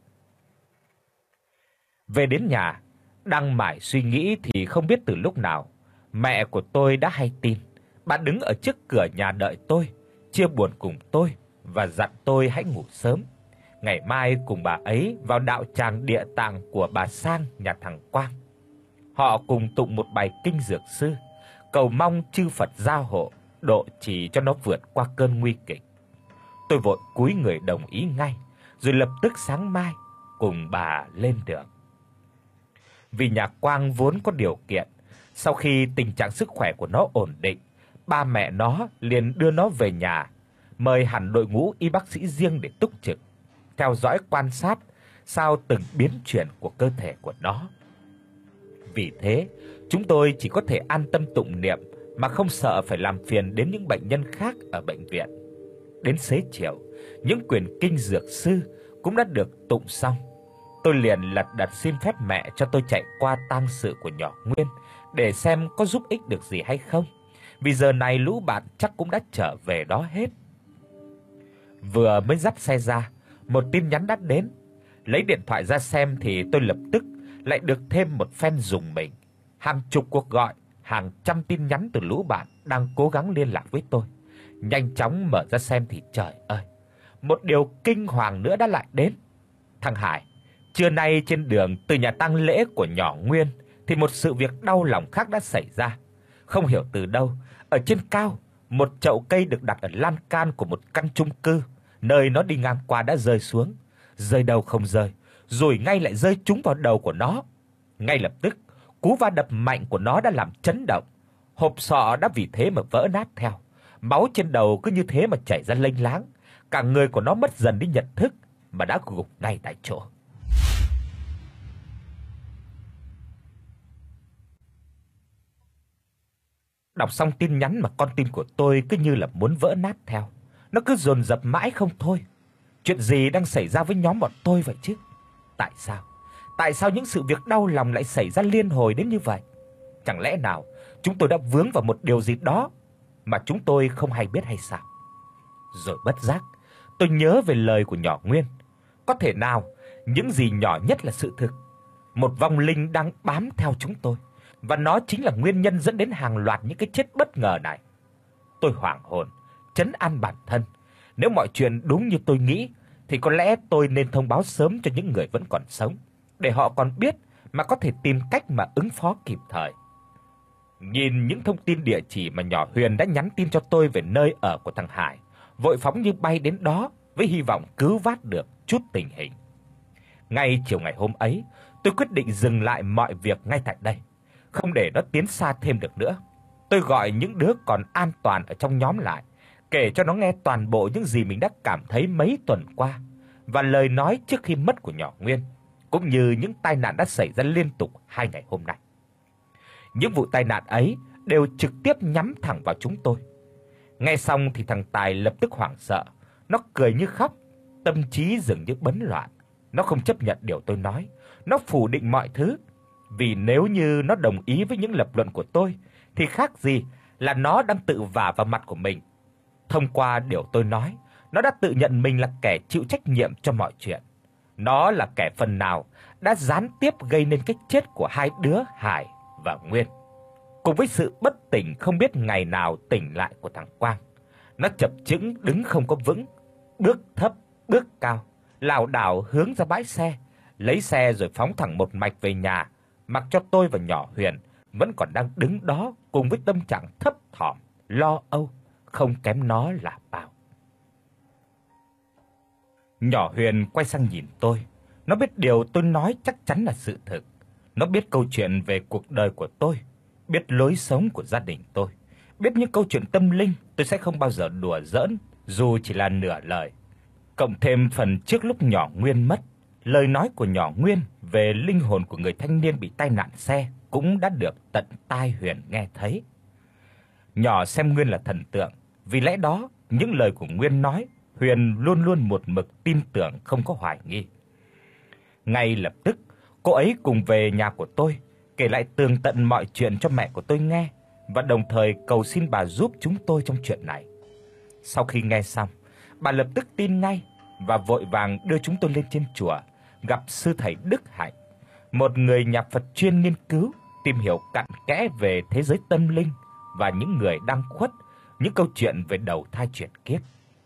Speaker 1: Về đến nhà, đang mải suy nghĩ thì không biết từ lúc nào mẹ của tôi đã hay tin. Bà đứng ở trước cửa nhà đợi tôi, chia buồn cùng tôi và dặn tôi hãy ngủ sớm. Ngày mai cùng bà ấy vào đạo tràng địa tạng của bà Sang nhà thằng Quang. Họ cùng tụng một bài kinh dược sư, cầu mong chư Phật gia hộ, độ trì cho nó vượt qua cơn nguy kịch. Tôi vội cúi người đồng ý ngay, rồi lập tức sáng mai cùng bà lên đường. Vì nhà Quang vốn có điều kiện, sau khi tình trạng sức khỏe của nó ổn định, ba mẹ nó liền đưa nó về nhà, mời hẳn đội ngũ y bác sĩ riêng để túc trực, theo dõi quan sát sao từng biến chuyển của cơ thể của nó. Vì thế, chúng tôi chỉ có thể an tâm tụng niệm mà không sợ phải làm phiền đến những bệnh nhân khác ở bệnh viện. Đến xế chiều, những quyển kinh dược sư cũng đã được tụng xong. Tôi liền lật đật xin phép mẹ cho tôi chạy qua tang sự của nhỏ Nguyên để xem có giúp ích được gì hay không, vì giờ này lũ bạn chắc cũng đã trở về đó hết. Vừa mới dắt xe ra, một tin nhắn đã đến. Lấy điện thoại ra xem thì tôi lập tức lại được thêm một phen rùng mình. Hàng chục cuộc gọi, hàng trăm tin nhắn từ lũ bạn đang cố gắng liên lạc với tôi. Nhanh chóng mở ra xem thì trời ơi, một điều kinh hoàng nữa đã lại đến. Thằng Hải, trưa nay trên đường từ nhà tang lễ của nhỏ Nguyên thì một sự việc đau lòng khác đã xảy ra. Không hiểu từ đâu, ở trên cao, một chậu cây được đặt ở lan can của một căn chung cư, nơi nó đi ngang qua đã rơi xuống. Rơi đâu không rơi, rồi ngay lại rơi trúng vào đầu của nó. Ngay lập tức, cú va đập mạnh của nó đã làm chấn động. Hộp sọ đã vì thế mà vỡ nát theo. Máu trên đầu cứ như thế mà chảy ra lênh láng. Cả người của nó mất dần đi nhận thức mà đã gục ngay tại chỗ. Đọc xong tin nhắn mà con tim của tôi cứ như là muốn vỡ nát theo. Nó cứ dồn dập mãi không thôi. Chuyện gì đang xảy ra với nhóm bọn tôi vậy chứ? Tại sao? Tại sao những sự việc đau lòng lại xảy ra liên hồi đến như vậy? Chẳng lẽ nào chúng tôi đã vướng vào một điều gì đó mà chúng tôi không hay biết hay sao? Rồi bất giác, tôi nhớ về lời của nhỏ Nguyên. Có thể nào những gì nhỏ nhất là sự thực? Một vong linh đang bám theo chúng tôi, và nó chính là nguyên nhân dẫn đến hàng loạt những cái chết bất ngờ này. Tôi hoảng hồn, trấn an bản thân. Nếu mọi chuyện đúng như tôi nghĩ thì có lẽ tôi nên thông báo sớm cho những người vẫn còn sống, để họ còn biết mà có thể tìm cách mà ứng phó kịp thời. Nhìn những thông tin địa chỉ mà nhỏ Huyền đã nhắn tin cho tôi về nơi ở của thằng Hải, vội phóng như bay đến đó với hy vọng cứu vãt được chút tình hình. Ngay chiều ngày hôm ấy, tôi quyết định dừng lại mọi việc ngay tại đây, không để nó tiến xa thêm được nữa. Tôi gọi những đứa còn an toàn ở trong nhóm lại, kể cho nó nghe toàn bộ những gì mình đã cảm thấy mấy tuần qua và lời nói trước khi mất của nhỏ Nguyên. cũng như những tai nạn đã xảy ra liên tục hai ngày hôm nay. Những vụ tai nạn ấy đều trực tiếp nhắm thẳng vào chúng tôi. Nghe xong thì thằng Tài lập tức hoảng sợ, nó cười như khóc, tâm trí dường như bấn loạn. Nó không chấp nhận điều tôi nói, nó phủ định mọi thứ, vì nếu như nó đồng ý với những lập luận của tôi thì khác gì là nó đang tự vả vào mặt của mình. Thông qua điều tôi nói, nó đã tự nhận mình là kẻ chịu trách nhiệm cho mọi chuyện. Nó là kẻ phần nào đã gián tiếp gây nên cái chết của hai đứa Hải và Nguyên. Cùng với sự bất tỉnh không biết ngày nào tỉnh lại của thằng Quang, nó chập chững đứng không có vững, bước thấp, bước cao, lảo đảo hướng ra bãi xe, lấy xe rồi phóng thẳng một mạch về nhà, mặc cho tôi và nhỏ Huyền vẫn còn đang đứng đó cùng với tâm trạng thấp thỏm, lo âu, không kém nó là bao. Nhỏ Huyền quay sang nhìn tôi, nó biết điều tôi nói chắc chắn là sự thực. Nó biết câu chuyện về cuộc đời của tôi, biết lối sống của gia đình tôi, biết những câu chuyện tâm linh tôi sẽ không bao giờ đùa giỡn dù chỉ là nửa lời. Cộng thêm phần trước lúc nhỏ Nguyên mất, lời nói của nhỏ Nguyên về linh hồn của người thanh niên bị tai nạn xe cũng đã được tận tai Huyền nghe thấy. Nhỏ xem Nguyên là thần tượng, vì lẽ đó những lời của Nguyên nói, Huyền luôn luôn một mực tin tưởng không có hoài nghi. Ngay lập tức, cô ấy cùng về nhà của tôi, kể lại tường tận mọi chuyện cho mẹ của tôi nghe và đồng thời cầu xin bà giúp chúng tôi trong chuyện này. Sau khi nghe xong, bà lập tức tin ngay và vội vàng đưa chúng tôi lên trên chùa gặp sư thầy Đức Hạnh, một người nhà Phật chuyên nghiên cứu, tìm hiểu cặn kẽ về thế giới tâm linh và những người đang khuất, những câu chuyện về đầu thai chuyển kiếp.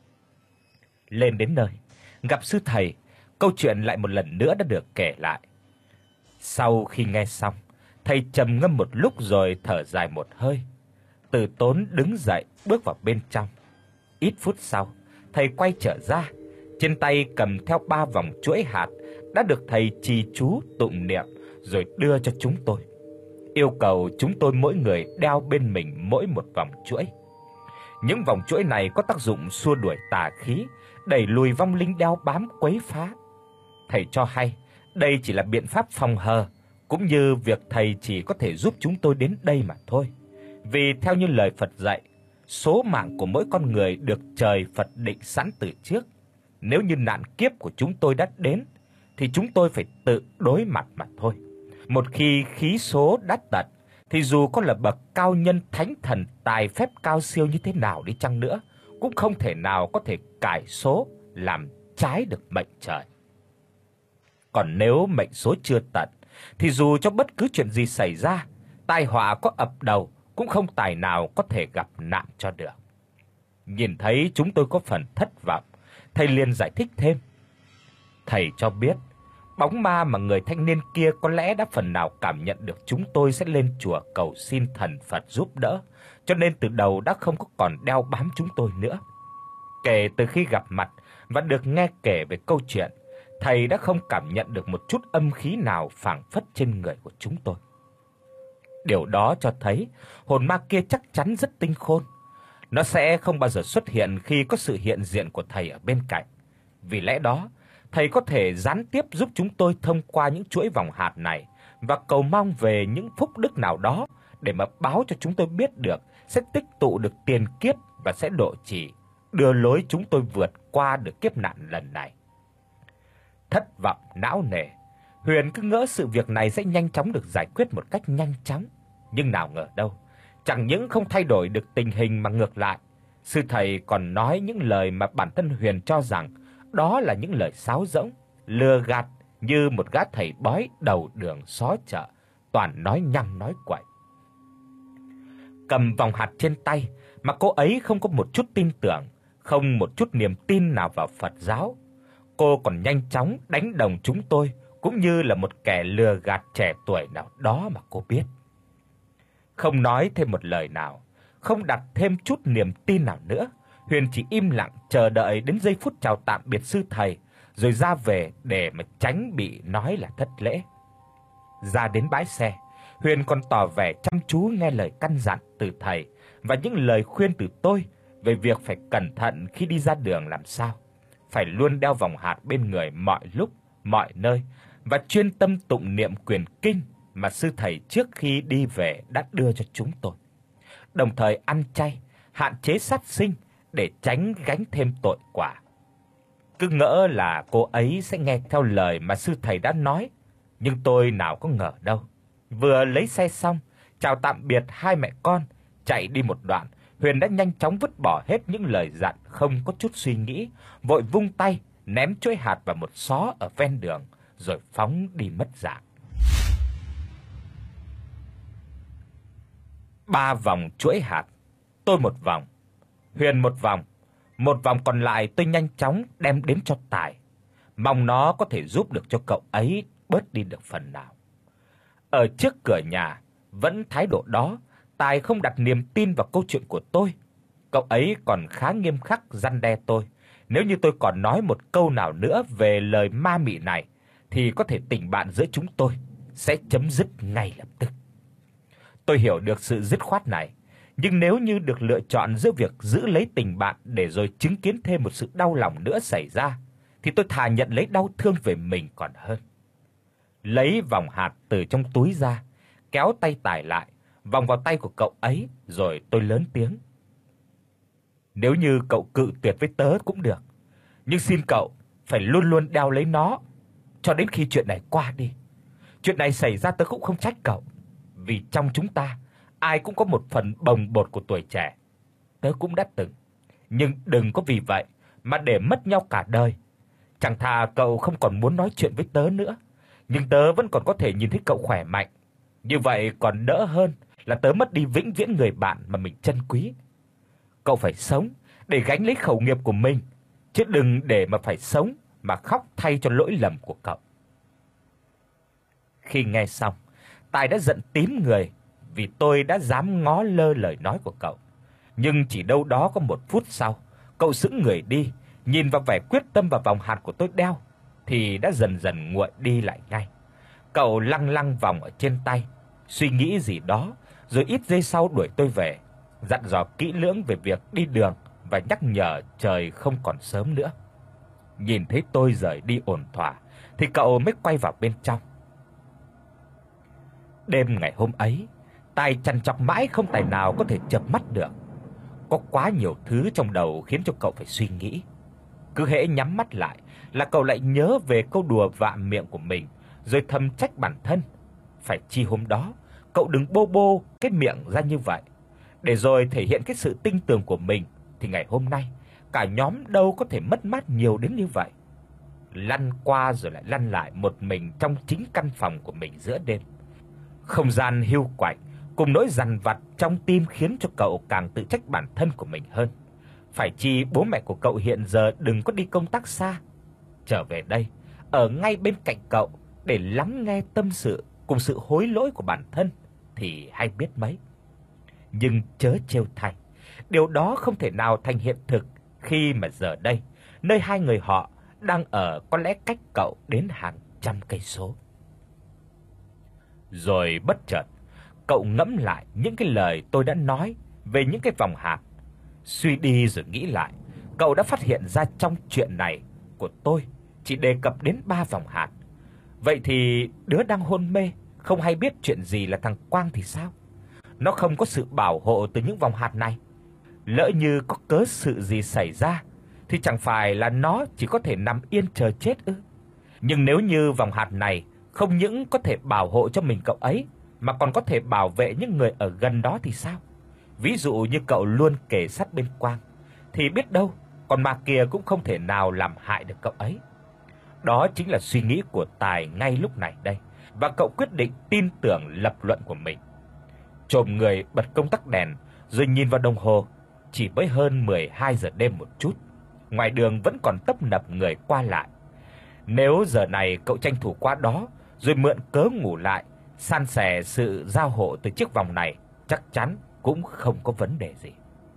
Speaker 1: Lên đến nơi, gặp sư thầy, câu chuyện lại một lần nữa đã được kể lại. Sau khi nghe xong, thầy trầm ngâm một lúc rồi thở dài một hơi, từ tốn đứng dậy bước vào bên trong. Ít phút sau, thầy quay trở ra, trên tay cầm theo ba vòng chuỗi hạt đã được thầy trì chú tụng niệm rồi đưa cho chúng tôi, yêu cầu chúng tôi mỗi người đeo bên mình mỗi một vòng chuỗi. Những vòng chuỗi này có tác dụng xua đuổi tà khí, đẩy lùi vong linh đeo bám quấy phá. Thầy cho hay đây chỉ là biện pháp phòng hờ, cũng như việc thầy chỉ có thể giúp chúng tôi đến đây mà thôi. Vì theo như lời Phật dạy, số mạng của mỗi con người được trời Phật định sẵn từ trước. Nếu như nạn kiếp của chúng tôi đã đến thì chúng tôi phải tự đối mặt mà thôi. Một khi khí số đã tận thì dù có là bậc cao nhân thánh thần tài phép cao siêu như thế nào đi chăng nữa, cũng không thể nào có thể cải số làm trái được mệnh trời. Còn nếu mệnh số chưa tận thì dù cho bất cứ chuyện gì xảy ra, tai họa có ập đầu cũng không tài nào có thể gặp nạn cho được. Nhìn thấy chúng tôi có phần thất vọng, thầy liền giải thích thêm. Thầy cho biết, bóng ma mà người thanh niên kia có lẽ đã phần nào cảm nhận được chúng tôi sẽ lên chùa cầu xin thần Phật giúp đỡ, cho nên từ đầu đã không có còn đeo bám chúng tôi nữa. Kể từ khi gặp mặt và được nghe kể về câu chuyện, thầy đã không cảm nhận được một chút âm khí nào phảng phất trên người của chúng tôi. Điều đó cho thấy hồn ma kia chắc chắn rất tinh khôn. Nó sẽ không bao giờ xuất hiện khi có sự hiện diện của thầy ở bên cạnh. Vì lẽ đó, thầy có thể gián tiếp giúp chúng tôi thông qua những chuỗi vòng hạt này và cầu mong về những phúc đức nào đó để mà báo cho chúng tôi biết được sẽ tích tụ được tiền kiếp và sẽ độ trì, đưa lối chúng tôi vượt qua được kiếp nạn lần này. Thất vọng não nề, Huyền cứ ngỡ sự việc này sẽ nhanh chóng được giải quyết một cách nhanh chóng, nhưng nào ngờ đâu, chẳng những không thay đổi được tình hình mà ngược lại, sư thầy còn nói những lời mà bản thân Huyền cho rằng đó là những lời sáo rỗng, lừa gạt như một gã thầy bói đầu đường xó chợ, toàn nói nhăng nói quậy. Cầm vòng hạt trên tay mà cô ấy không có một chút tin tưởng, không một chút niềm tin nào vào Phật giáo. Cô còn nhanh chóng đánh đồng chúng tôi cũng như là một kẻ lừa gạt trẻ tuổi nào đó mà cô biết. Không nói thêm một lời nào, không đặt thêm chút niềm tin nào nữa, Huyền chỉ im lặng chờ đợi đến giây phút chào tạm biệt sư thầy rồi ra về để mà tránh bị nói là thất lễ. Ra đến bãi xe, Huyền còn tỏ vẻ chăm chú nghe lời căn dặn từ thầy và những lời khuyên từ tôi về việc phải cẩn thận khi đi ra đường làm sao, phải luôn đeo vòng hạt bên người mọi lúc, mọi nơi và chuyên tâm tụng niệm quyển kinh mà sư thầy trước khi đi về đã đưa cho chúng tôi. Đồng thời ăn chay, hạn chế sát sinh để tránh gánh thêm tội quả. Cứ ngỡ là cô ấy sẽ nghe theo lời mà sư thầy đã nói, nhưng tôi nào có ngờ đâu. Vừa lấy xe xong, chào tạm biệt hai mẹ con, chạy đi một đoạn, Huyền đã nhanh chóng vứt bỏ hết những lời dặn không có chút suy nghĩ, vội vung tay ném chuỗi hạt vào một xó ở ven đường rồi phóng đi mất dạng. Ba vòng chuỗi hạt, tôi một vòng, Huyền một vòng, một vòng còn lại tôi nhanh chóng đem đến cho Tài, mong nó có thể giúp được cho cậu ấy bớt đi được phần nào. Ở trước cửa nhà, vẫn thái độ đó, Tài không đặt niềm tin vào câu chuyện của tôi. Cậu ấy còn khá nghiêm khắc răn đe tôi, nếu như tôi còn nói một câu nào nữa về lời ma mị này thì có thể tình bạn giữa chúng tôi sẽ chấm dứt ngay lập tức. Tôi hiểu được sự dứt khoát này, nhưng nếu như được lựa chọn giữa việc giữ lấy tình bạn để rồi chứng kiến thêm một sự đau lòng nữa xảy ra, thì tôi thà nhận lấy đau thương về mình còn hơn. Lấy vòng hạt từ trong túi ra, kéo tay Tài lại, vòng vào tay của cậu ấy, rồi tôi lớn tiếng: "Nếu như cậu cự tuyệt với tớ cũng được, nhưng xin cậu phải luôn luôn đeo lấy nó cho đến khi chuyện này qua đi. Chuyện này xảy ra tớ cũng không trách cậu, vì trong chúng ta ai cũng có một phần bồng bột của tuổi trẻ. Tớ cũng đã từng, nhưng đừng có vì vậy mà để mất nhau cả đời. Chẳng thà cậu không còn muốn nói chuyện với tớ nữa, nhưng tớ vẫn còn có thể nhìn thấy cậu khỏe mạnh. Như vậy còn đỡ hơn là tớ mất đi vĩnh viễn người bạn mà mình trân quý. Cậu phải sống để gánh lấy khẩu nghiệp của mình, chứ đừng để mà phải sống mà khóc thay cho lỗi lầm của cậu." Khi nghe xong, Tài đã giận tím người vì tôi đã dám ngó lơ lời nói của cậu. Nhưng chỉ đâu đó có một phút sau, cậu sững người đi, nhìn vào vẻ quyết tâm và vòng hạt của tôi đeo thì đã dần dần nguội đi lại ngay. Cậu lăng lăng vòng ở trên tay, suy nghĩ gì đó, rồi ít giây sau đuổi tôi về, dặn dò kỹ lưỡng về việc đi đường và nhắc nhở trời không còn sớm nữa. Nhìn thấy tôi rời đi ổn thỏa thì cậu mới quay vào bên trong. Đêm ngày hôm ấy, Tài trằn trọc mãi không tài nào có thể chợp mắt được. Có quá nhiều thứ trong đầu khiến cho cậu phải suy nghĩ. Cứ hễ nhắm mắt lại là cậu lại nhớ về câu đùa vạ miệng của mình, rồi thầm trách bản thân. Phải chi hôm đó cậu đừng bô bô cái miệng ra như vậy. Để rồi thể hiện cái sự tinh tường của mình thì ngày hôm nay cả nhóm đâu có thể mất mát nhiều đến như vậy. Lăn qua rồi lại lăn lại một mình trong chính căn phòng của mình giữa đêm. Không gian hiu quạnh cùng nỗi dằn vặt trong tim khiến cho cậu càng tự trách bản thân của mình hơn. Phải chi bố mẹ của cậu hiện giờ đừng có đi công tác xa, trở về đây, ở ngay bên cạnh cậu để lắng nghe tâm sự cùng sự hối lỗi của bản thân thì hay biết mấy. Nhưng chớ trêu thay, điều đó không thể nào thành hiện thực khi mà giờ đây, nơi hai người họ đang ở có lẽ cách cậu đến hàng trăm cây số. Rồi bất chợt, cậu ngẫm lại những cái lời tôi đã nói về những cái vòng hạt. Suy đi rồi nghĩ lại, cậu đã phát hiện ra trong chuyện này của tôi chỉ đề cập đến ba vòng hạt. Vậy thì đứa đang hôn mê, không hay biết chuyện gì là thằng Quang thì sao? Nó không có sự bảo hộ từ những vòng hạt này. Lỡ như có cớ sự gì xảy ra thì chẳng phải là nó chỉ có thể nằm yên chờ chết ư? Nhưng nếu như vòng hạt này không những có thể bảo hộ cho mình cậu ấy mà còn có thể bảo vệ những người ở gần đó thì sao? Ví dụ như cậu luôn kề sát bên Quang thì biết đâu con ma kia cũng không thể nào làm hại được cậu ấy. Đó chính là suy nghĩ của Tài ngay lúc này đây, và cậu quyết định tin tưởng lập luận của mình. Chồm người bật công tắc đèn rồi nhìn vào đồng hồ, chỉ mới hơn mười hai giờ đêm một chút. Ngoài đường vẫn còn tấp nập người qua lại. Nếu giờ này cậu tranh thủ qua đó rồi mượn cớ ngủ lại, san sẻ sự giao hộ từ chiếc vòng này, chắc chắn cũng không có vấn đề gì.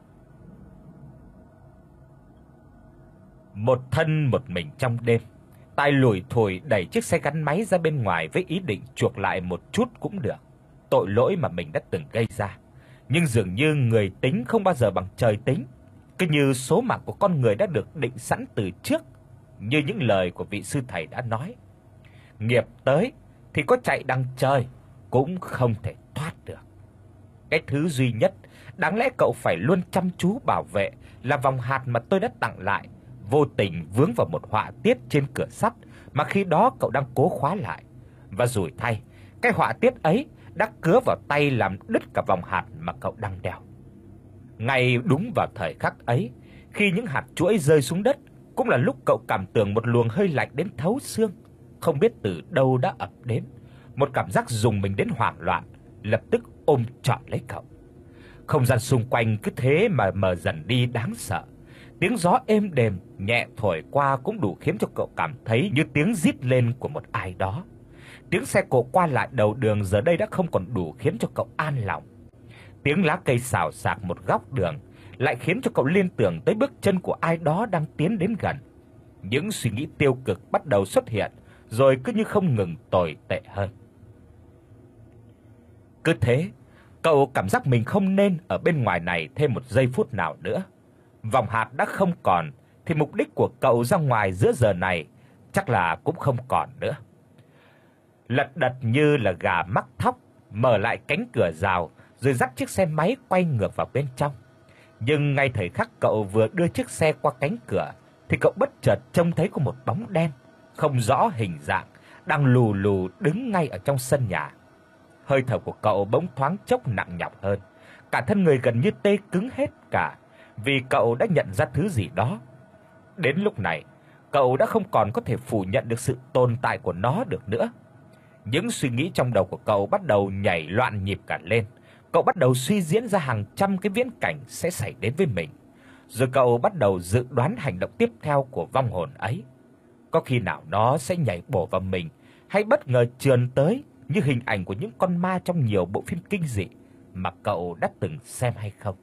Speaker 1: Một thân một mình trong đêm, Tài lủi thủi đẩy chiếc xe gắn máy ra bên ngoài với ý định chuộc lại một chút cũng được tội lỗi mà mình đã từng gây ra. Nhưng dường như người tính không bao giờ bằng trời tính, cứ như số mạng của con người đã được định sẵn từ trước, như những lời của vị sư thầy đã nói. Nghiệp tới thì có chạy đằng trời cũng không thể thoát được. Cái thứ duy nhất đáng lẽ cậu phải luôn chăm chú bảo vệ là vòng hạt mà tôi đã tặng lại, vô tình vướng vào một họa tiết trên cửa sắt mà khi đó cậu đang cố khóa lại. Và rủi thay, cái họa tiết ấy đã cứa vào tay làm đứt cả vòng hạt mà cậu đang đeo. Ngay đúng vào thời khắc ấy, khi những hạt chuỗi rơi xuống đất, cũng là lúc cậu cảm tưởng một luồng hơi lạnh đến thấu xương, không biết từ đâu đã ập đến, một cảm giác rùng mình đến hoảng loạn, lập tức ôm trọn lấy cậu. Không gian xung quanh cứ thế mà mờ dần đi đáng sợ. Tiếng gió êm đềm nhẹ thổi qua cũng đủ khiến cho cậu cảm thấy như tiếng rít lên của một ai đó. Tiếng xe cộ qua lại đầu đường giờ đây đã không còn đủ khiến cho cậu an lòng. Tiếng lá cây xào xạc một góc đường lại khiến cho cậu liên tưởng tới bước chân của ai đó đang tiến đến gần. Những suy nghĩ tiêu cực bắt đầu xuất hiện, rồi cứ như không ngừng tồi tệ hơn. Cứ thế, cậu cảm giác mình không nên ở bên ngoài này thêm một giây phút nào nữa. Vòng hạt đã không còn thì mục đích của cậu ra ngoài giữa giờ này chắc là cũng không còn nữa. Lật đật như là gà mắc thóc, mở lại cánh cửa rào rồi dắt chiếc xe máy quay ngược vào bên trong. Nhưng ngay thời khắc cậu vừa đưa chiếc xe qua cánh cửa thì cậu bất chợt trông thấy có một bóng đen không rõ hình dạng đang lù lù đứng ngay ở trong sân nhà. Hơi thở của cậu bỗng thoáng chốc nặng nhọc hơn, cả thân người gần như tê cứng hết cả, vì cậu đã nhận ra thứ gì đó. Đến lúc này, cậu đã không còn có thể phủ nhận được sự tồn tại của nó được nữa. Những suy nghĩ trong đầu của cậu bắt đầu nhảy loạn nhịp cả lên. Cậu bắt đầu suy diễn ra hàng trăm cái viễn cảnh sẽ xảy đến với mình. Rồi cậu bắt đầu dự đoán hành động tiếp theo của vong hồn ấy. Có khi nào nó sẽ nhảy bổ vào mình, hay bất ngờ trườn tới như hình ảnh của những con ma trong nhiều bộ phim kinh dị mà cậu đã từng xem hay không.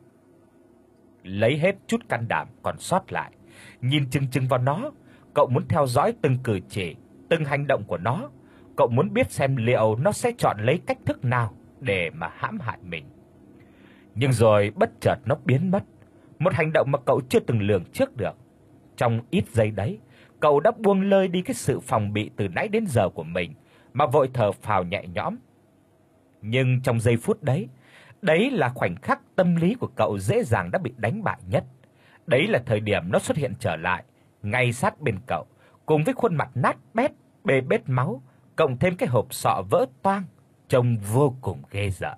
Speaker 1: Lấy hết chút can đảm còn sót lại, nhìn chừng chừng vào nó, cậu muốn theo dõi từng cử chỉ, từng hành động của nó. Cậu muốn biết xem liệu nó sẽ chọn lấy cách thức nào để mà hãm hại mình. Nhưng rồi bất chợt nó biến mất, một hành động mà cậu chưa từng lường trước được. Trong ít giây đấy, cậu đã buông lơi đi cái sự phòng bị từ nãy đến giờ của mình mà vội thở phào nhẹ nhõm. Nhưng trong giây phút đấy, đấy là khoảnh khắc tâm lý của cậu dễ dàng đã bị đánh bại nhất. Đấy là thời điểm nó xuất hiện trở lại, ngay sát bên cậu, cùng với khuôn mặt nát bét, bê bết máu, cộng thêm cái hộp sọ vỡ toang, trông vô cùng ghê rợn.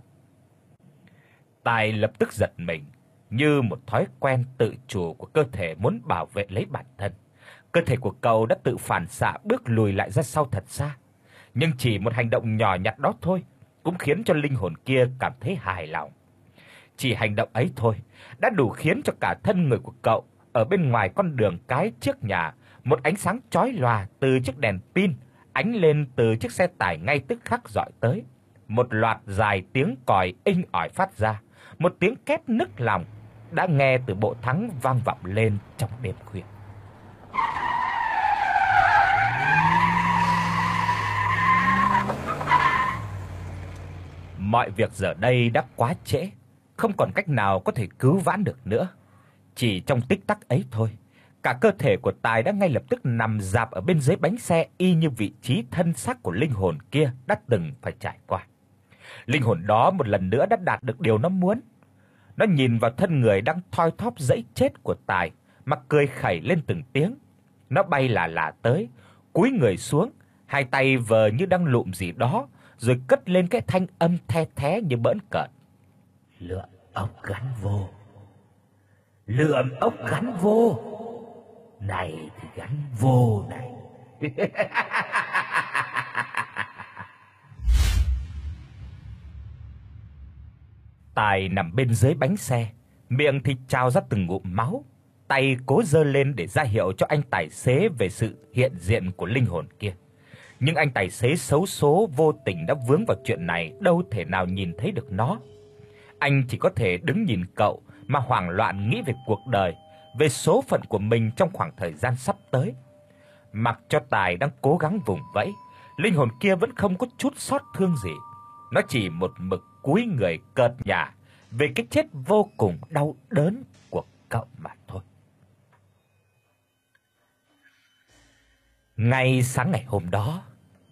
Speaker 1: Tài lập tức giật mình, như một thói quen tự chủ của cơ thể muốn bảo vệ lấy bản thân. Cơ thể của cậu đã tự phản xạ bước lùi lại ra sau thật xa. Nhưng chỉ một hành động nhỏ nhặt đó thôi cũng khiến cho linh hồn kia cảm thấy hài lòng. Chỉ hành động ấy thôi đã đủ khiến cho cả thân người của cậu ở bên ngoài con đường cái trước nhà, một ánh sáng chói lòa từ chiếc đèn pin ánh lên từ chiếc xe tải ngay tức khắc dọi tới. Một loạt dài tiếng còi inh ỏi phát ra, một tiếng két nức lòng đã nghe từ bộ thắng vang vọng lên trong đêm khuya. Mọi việc giờ đây đã quá trễ, không còn cách nào có thể cứu vãn được nữa. Chỉ trong tích tắc ấy thôi, cả cơ thể của Tài đã ngay lập tức nằm rạp ở bên dưới bánh xe, y như vị trí thân xác của linh hồn kia đã từng phải trải qua. Linh hồn đó một lần nữa đã đạt được điều nó muốn. Nó nhìn vào thân người đang thoi thóp giãy chết của Tài mà cười khẩy lên từng tiếng. Nó bay là là tới, cúi người xuống, hai tay vờ như đang lụm gì đó, rồi cất lên cái thanh âm the thé như bỡn cợt. Lượm ốc gắn vô. Lượm ốc gắn vô. Này thì gắn vô này. Tài nằm bên dưới bánh xe, miệng thì trào ra từng ngụm máu, tay cố giơ lên để ra hiệu cho anh tài xế về sự hiện diện của linh hồn kia. Nhưng anh tài xế xấu số vô tình đã vướng vào chuyện này, đâu thể nào nhìn thấy được nó. Anh chỉ có thể đứng nhìn cậu mà hoảng loạn nghĩ về cuộc đời, về số phận của mình trong khoảng thời gian sắp tới. Mặc cho Tài đang cố gắng vùng vẫy, linh hồn kia vẫn không có chút xót thương gì. Nó chỉ một mực cúi người cợt nhả về cái chết vô cùng đau đớn của cậu mà thôi. Ngay sáng ngày hôm đó,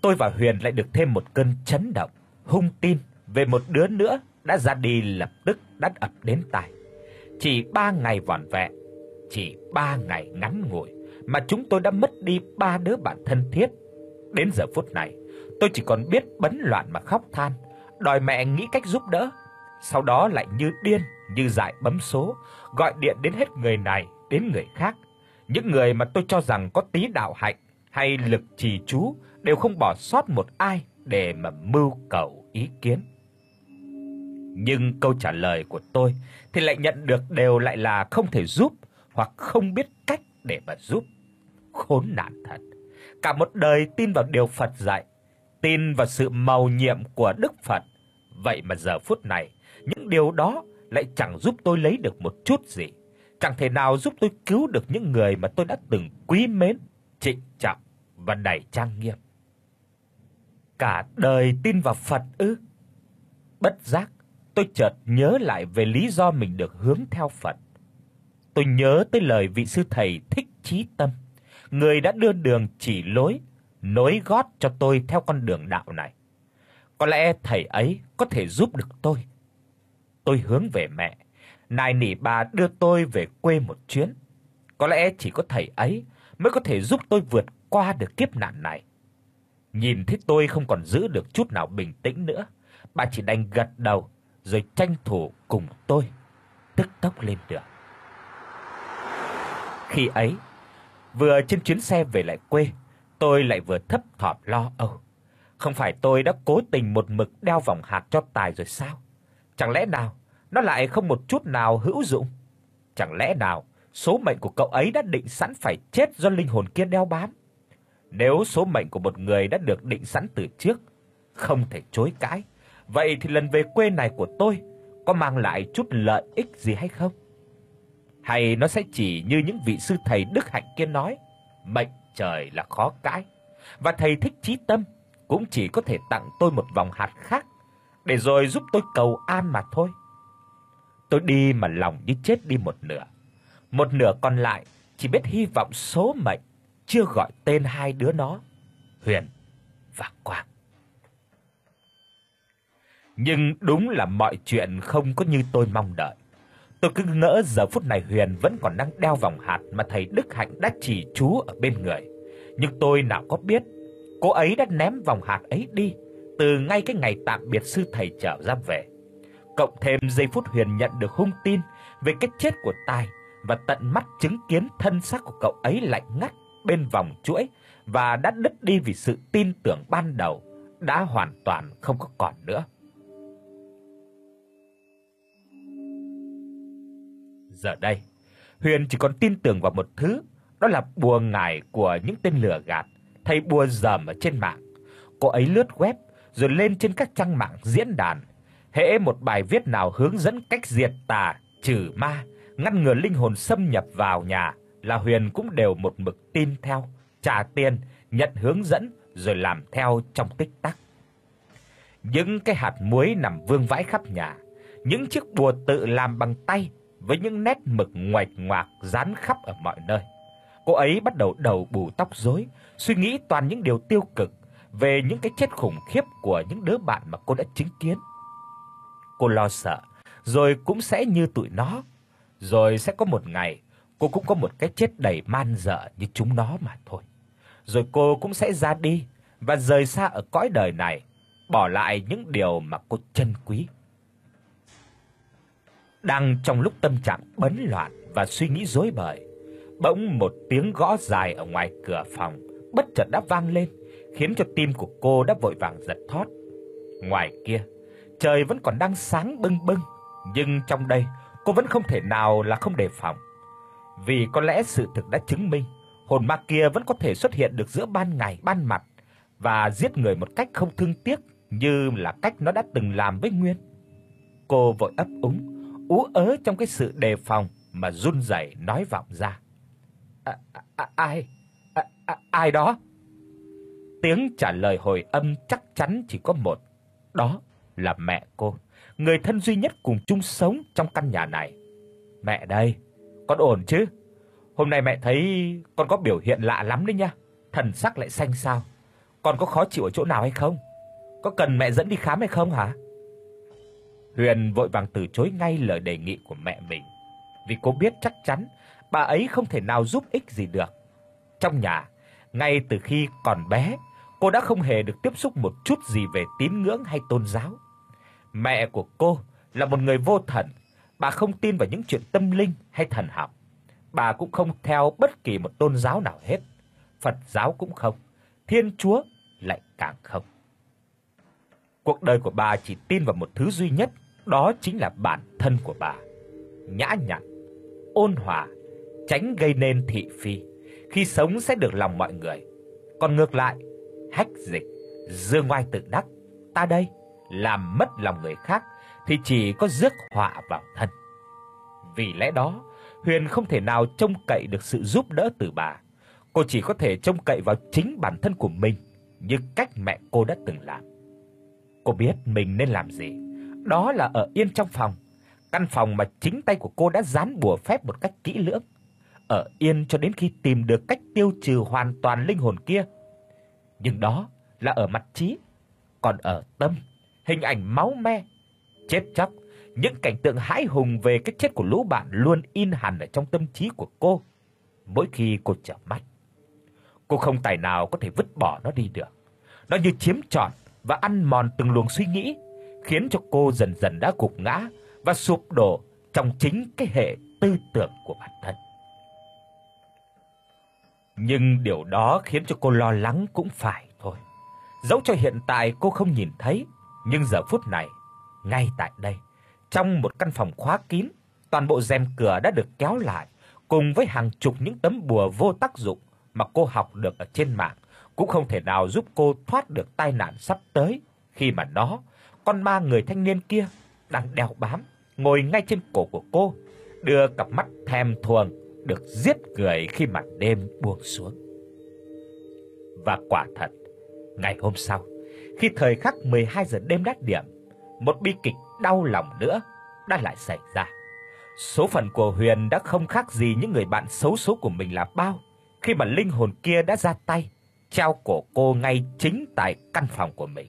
Speaker 1: tôi và Huyền lại được thêm một cơn chấn động, hung tin về một đứa nữa đã ra đi lập tức đã ập đến tai. Chỉ ba ngày vỏn vẹn, chỉ ba ngày ngắn ngủi mà chúng tôi đã mất đi ba đứa bạn thân thiết. Đến giờ phút này, tôi chỉ còn biết bấn loạn mà khóc than, đòi mẹ nghĩ cách giúp đỡ. Sau đó lại như điên, như dại bấm số, gọi điện đến hết người này đến người khác. Những người mà tôi cho rằng có tí đạo hạnh hay lực trì chú đều không bỏ sót một ai để mà mưu cầu ý kiến. Nhưng câu trả lời của tôi thì lại nhận được đều lại là không thể giúp hoặc không biết cách để mà giúp. Khốn nạn thật. Cả một đời tin vào điều Phật dạy, tin vào sự mầu nhiệm của Đức Phật, vậy mà giờ phút này những điều đó lại chẳng giúp tôi lấy được một chút gì, chẳng thể nào giúp tôi cứu được những người mà tôi đã từng quý mến, trịnh trọng và đầy trang nghiêm. Cả đời tin vào Phật ư? Bất giác, tôi chợt nhớ lại về lý do mình được hướng theo Phật. Tôi nhớ tới lời vị sư thầy Thích Chí Tâm, người đã đưa đường chỉ lối, nối gót cho tôi theo con đường đạo này. Có lẽ thầy ấy có thể giúp được tôi. Tôi hướng về mẹ, nài nỉ bà đưa tôi về quê một chuyến. Có lẽ chỉ có thầy ấy mới có thể giúp tôi vượt qua được kiếp nạn này. Nhìn thấy tôi không còn giữ được chút nào bình tĩnh nữa, bà chỉ đành gật đầu rồi tranh thủ cùng tôi tức tốc lên đường. Khi ấy, vừa trên chuyến xe về lại quê, tôi lại vừa thấp thỏm lo âu. Không phải tôi đã cố tình một mực đeo vòng hạt cho Tài rồi sao? Chẳng lẽ nào nó lại không một chút nào hữu dụng? Chẳng lẽ nào số mệnh của cậu ấy đã định sẵn phải chết do linh hồn kia đeo bám? Nếu số mệnh của một người đã được định sẵn từ trước, không thể chối cãi, vậy thì lần về quê này của tôi có mang lại chút lợi ích gì hay không? Hay nó sẽ chỉ như những vị sư thầy đức hạnh kia nói, mệnh trời là khó cãi, và thầy Thích Chí Tâm cũng chỉ có thể tặng tôi một vòng hạt khác để rồi giúp tôi cầu an mà thôi. Tôi đi mà lòng như chết đi một nửa, một nửa còn lại chỉ biết hy vọng số mệnh chưa gọi tên hai đứa nó, Huyền và Quang. Nhưng đúng là mọi chuyện không có như tôi mong đợi. Tôi cứ ngỡ giờ phút này Huyền vẫn còn đang đeo vòng hạt mà thầy Đức Hạnh đã chỉ chú ở bên người. Nhưng tôi nào có biết, cô ấy đã ném vòng hạt ấy đi từ ngay cái ngày tạm biệt sư thầy trở ra về. Cộng thêm giây phút Huyền nhận được hung tin về cái chết của Tài và tận mắt chứng kiến thân xác của cậu ấy lạnh ngắt bên vòng chuỗi và đã đứt đi vì sự tin tưởng ban đầu đã hoàn toàn không có còn nữa. Giờ đây, Huyền chỉ còn tin tưởng vào một thứ, đó là bùa ngải của những tên lừa gạt, thầy bùa dởm ở trên mạng. Cô ấy lướt web rồi lên trên các trang mạng diễn đàn, hễ một bài viết nào hướng dẫn cách diệt tà, trừ ma, ngăn ngừa linh hồn xâm nhập vào nhà là Huyền cũng đều một mực tin theo, trả tiền, nhận hướng dẫn rồi làm theo trong tích tắc. Những cái hạt muối nằm vương vãi khắp nhà, những chiếc bùa tự làm bằng tay với những nét mực ngoạch ngoạc dán khắp ở mọi nơi. Cô ấy bắt đầu đầu bù tóc rối, suy nghĩ toàn những điều tiêu cực về những cái chết khủng khiếp của những đứa bạn mà cô đã chứng kiến. Cô lo sợ, rồi cũng sẽ như tụi nó, rồi sẽ có một ngày cô cũng có một cái chết đầy man dợ như chúng nó mà thôi. Rồi cô cũng sẽ ra đi và rời xa ở cõi đời này, bỏ lại những điều mà cô trân quý. Đang trong lúc tâm trạng bấn loạn và suy nghĩ rối bời, bỗng một tiếng gõ dài ở ngoài cửa phòng bất chợt đã vang lên, khiến cho tim của cô đã vội vàng giật thót. Ngoài kia, trời vẫn còn đang sáng bừng bừng, nhưng trong đây cô vẫn không thể nào là không đề phòng. Vì có lẽ sự thực đã chứng minh, hồn ma kia vẫn có thể xuất hiện được giữa ban ngày, ban mặt và giết người một cách không thương tiếc như là cách nó đã từng làm với Nguyên. Cô vội ấp úng, ú ớ trong cái sự đề phòng mà run rẩy nói vọng ra. À, à, ai? À, à, ai đó? Tiếng trả lời hồi âm chắc chắn chỉ có một, đó là mẹ cô, người thân duy nhất cùng chung sống trong căn nhà này. Mẹ đây, con ổn chứ? Hôm nay mẹ thấy con có biểu hiện lạ lắm đấy nha, thần sắc lại xanh xao. Con có khó chịu ở chỗ nào hay không? Có cần mẹ dẫn đi khám hay không hả?" Huyền vội vàng từ chối ngay lời đề nghị của mẹ mình, vì cô biết chắc chắn bà ấy không thể nào giúp ích gì được. Trong nhà, ngay từ khi còn bé, cô đã không hề được tiếp xúc một chút gì về tín ngưỡng hay tôn giáo. Mẹ của cô là một người vô thần, bà không tin vào những chuyện tâm linh hay thần học. Bà cũng không theo bất kỳ một tôn giáo nào hết. Phật giáo cũng không, Thiên Chúa lại càng không. Cuộc đời của bà chỉ tin vào một thứ duy nhất, đó chính là bản thân của bà. Nhã nhặn, ôn hòa, tránh gây nên thị phi, khi sống sẽ được lòng mọi người. Còn ngược lại, hách dịch, dương oai tự đắc, ta đây, làm mất lòng người khác thì chỉ có rước họa vào thân. Vì lẽ đó, Huyền không thể nào trông cậy được sự giúp đỡ từ bà. Cô chỉ có thể trông cậy vào chính bản thân của mình, như cách mẹ cô đã từng làm. Cô biết mình nên làm gì, đó là ở yên trong phòng, căn phòng mà chính tay của cô đã dán bùa phép một cách kỹ lưỡng. Ở yên cho đến khi tìm được cách tiêu trừ hoàn toàn linh hồn kia. Nhưng đó là ở mặt trí, còn ở tâm, hình ảnh máu me, chết chóc, những cảnh tượng hãi hùng về cái chết của lũ bạn luôn in hằn ở trong tâm trí của cô mỗi khi cô chợp mắt. Cô không tài nào có thể vứt bỏ nó đi được. Nó như chiếm trọn và ăn mòn từng luồng suy nghĩ, khiến cho cô dần dần đã gục ngã và sụp đổ trong chính cái hệ tư tưởng của bản thân. Nhưng điều đó khiến cho cô lo lắng cũng phải thôi. Dẫu cho hiện tại cô không nhìn thấy, nhưng giờ phút này, ngay tại đây, trong một căn phòng khóa kín, toàn bộ rèm cửa đã được kéo lại, cùng với hàng chục những tấm bùa vô tác dụng mà cô học được ở trên mạng, cũng không thể nào giúp cô thoát được tai nạn sắp tới, khi mà nó, con ma người thanh niên kia, đang đeo bám, ngồi ngay trên cổ của cô, đưa cặp mắt thèm thuồng được giết người khi màn đêm buông xuống. Và quả thật, ngày hôm sau, khi thời khắc mười hai giờ đêm đát điểm, một bi kịch đau lòng nữa đã lại xảy ra. Số phận của Huyền đã không khác gì những người bạn xấu số của mình là bao, khi mà linh hồn kia đã ra tay, treo cổ cô ngay chính tại căn phòng của mình.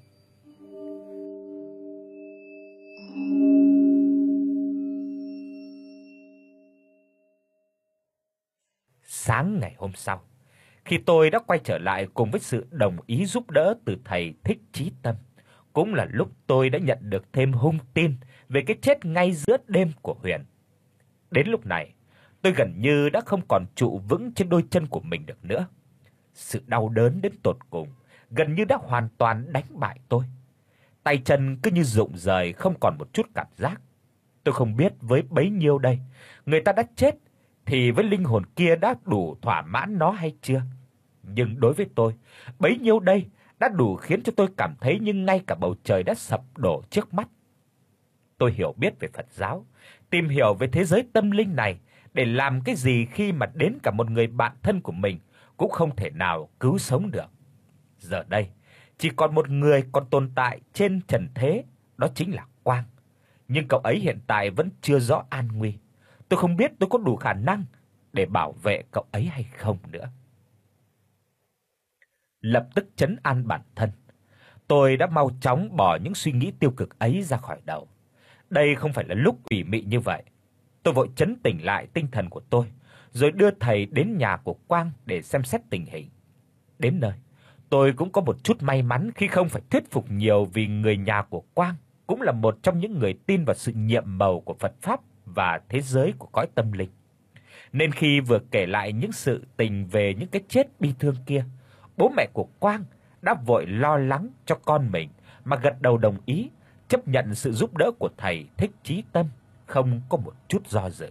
Speaker 1: Sáng ngày hôm sau, khi tôi đã quay trở lại cùng với sự đồng ý giúp đỡ từ thầy Thích Chí Tâm, cũng là lúc tôi đã nhận được thêm hung tin về cái chết ngay giữa đêm của Huyền. Đến lúc này, tôi gần như đã không còn trụ vững trên đôi chân của mình được nữa. Sự đau đớn đến tột cùng gần như đã hoàn toàn đánh bại tôi. Tay chân cứ như rụng rời, không còn một chút cảm giác. Tôi không biết với bấy nhiêu đây, người ta đã chết thì với linh hồn kia đã đủ thỏa mãn nó hay chưa. Nhưng đối với tôi, bấy nhiêu đây đã đủ khiến cho tôi cảm thấy như ngay cả bầu trời đã sập đổ trước mắt. Tôi hiểu biết về Phật giáo, tìm hiểu về thế giới tâm linh này để làm cái gì khi mà đến cả một người bạn thân của mình cũng không thể nào cứu sống được. Giờ đây, chỉ còn một người còn tồn tại trên trần thế, đó chính là Quang. Nhưng cậu ấy hiện tại vẫn chưa rõ an nguy. Tôi không biết tôi có đủ khả năng để bảo vệ cậu ấy hay không nữa. Lập tức trấn an bản thân, tôi đã mau chóng bỏ những suy nghĩ tiêu cực ấy ra khỏi đầu. Đây không phải là lúc ủy mị như vậy. Tôi vội trấn tĩnh lại tinh thần của tôi, rồi đưa thầy đến nhà của Quang để xem xét tình hình. Đến nơi, tôi cũng có một chút may mắn khi không phải thuyết phục nhiều, vì người nhà của Quang cũng là một trong những người tin vào sự nhiệm màu của Phật pháp và thế giới của cõi tâm linh. Nên khi vừa kể lại những sự tình về những cái chết bi thương kia, bố mẹ của Quang đã vội lo lắng cho con mình mà gật đầu đồng ý, chấp nhận sự giúp đỡ của thầy Thích Chí Tâm, không có một chút do dự.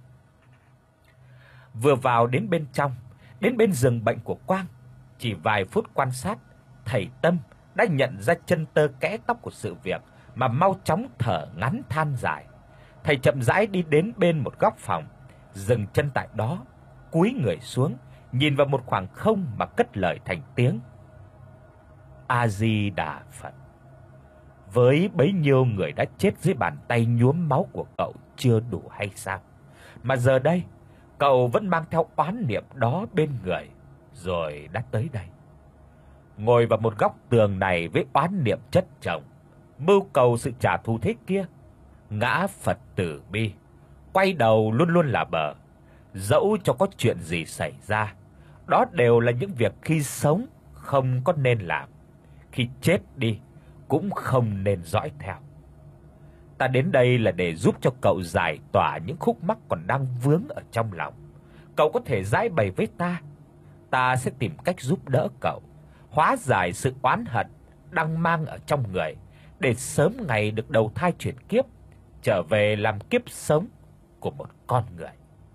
Speaker 1: Vừa vào đến bên trong, đến bên giường bệnh của Quang, chỉ vài phút quan sát, thầy Tâm đã nhận ra chân tơ kẽ tóc của sự việc mà mau chóng thở ngắn than dài. Thầy chậm rãi đi đến bên một góc phòng, dừng chân tại đó, cúi người xuống, nhìn vào một khoảng không mà cất lời thành tiếng: A Di Đà Phật. Với bấy nhiêu người đã chết dưới bàn tay nhuốm máu của cậu chưa đủ hay sao? Mà giờ đây, cậu vẫn mang theo oán niệm đó bên người, rồi đã tới đây. ngồi vào một góc tường này với oán niệm chất chồng, mưu cầu sự trả thù thế kia. Ngã Phật tử bi, quay đầu luôn luôn là bờ, dẫu cho có chuyện gì xảy ra, đó đều là những việc khi sống không có nên làm, khi chết đi cũng không nên dõi theo. Ta đến đây là để giúp cho cậu giải tỏa những khúc mắc còn đang vướng ở trong lòng. Cậu có thể giải bày với ta, ta sẽ tìm cách giúp đỡ cậu hóa giải sự oán hận đang mang ở trong người, để sớm ngày được đầu thai chuyển kiếp, trở về làm kiếp sống của một con người.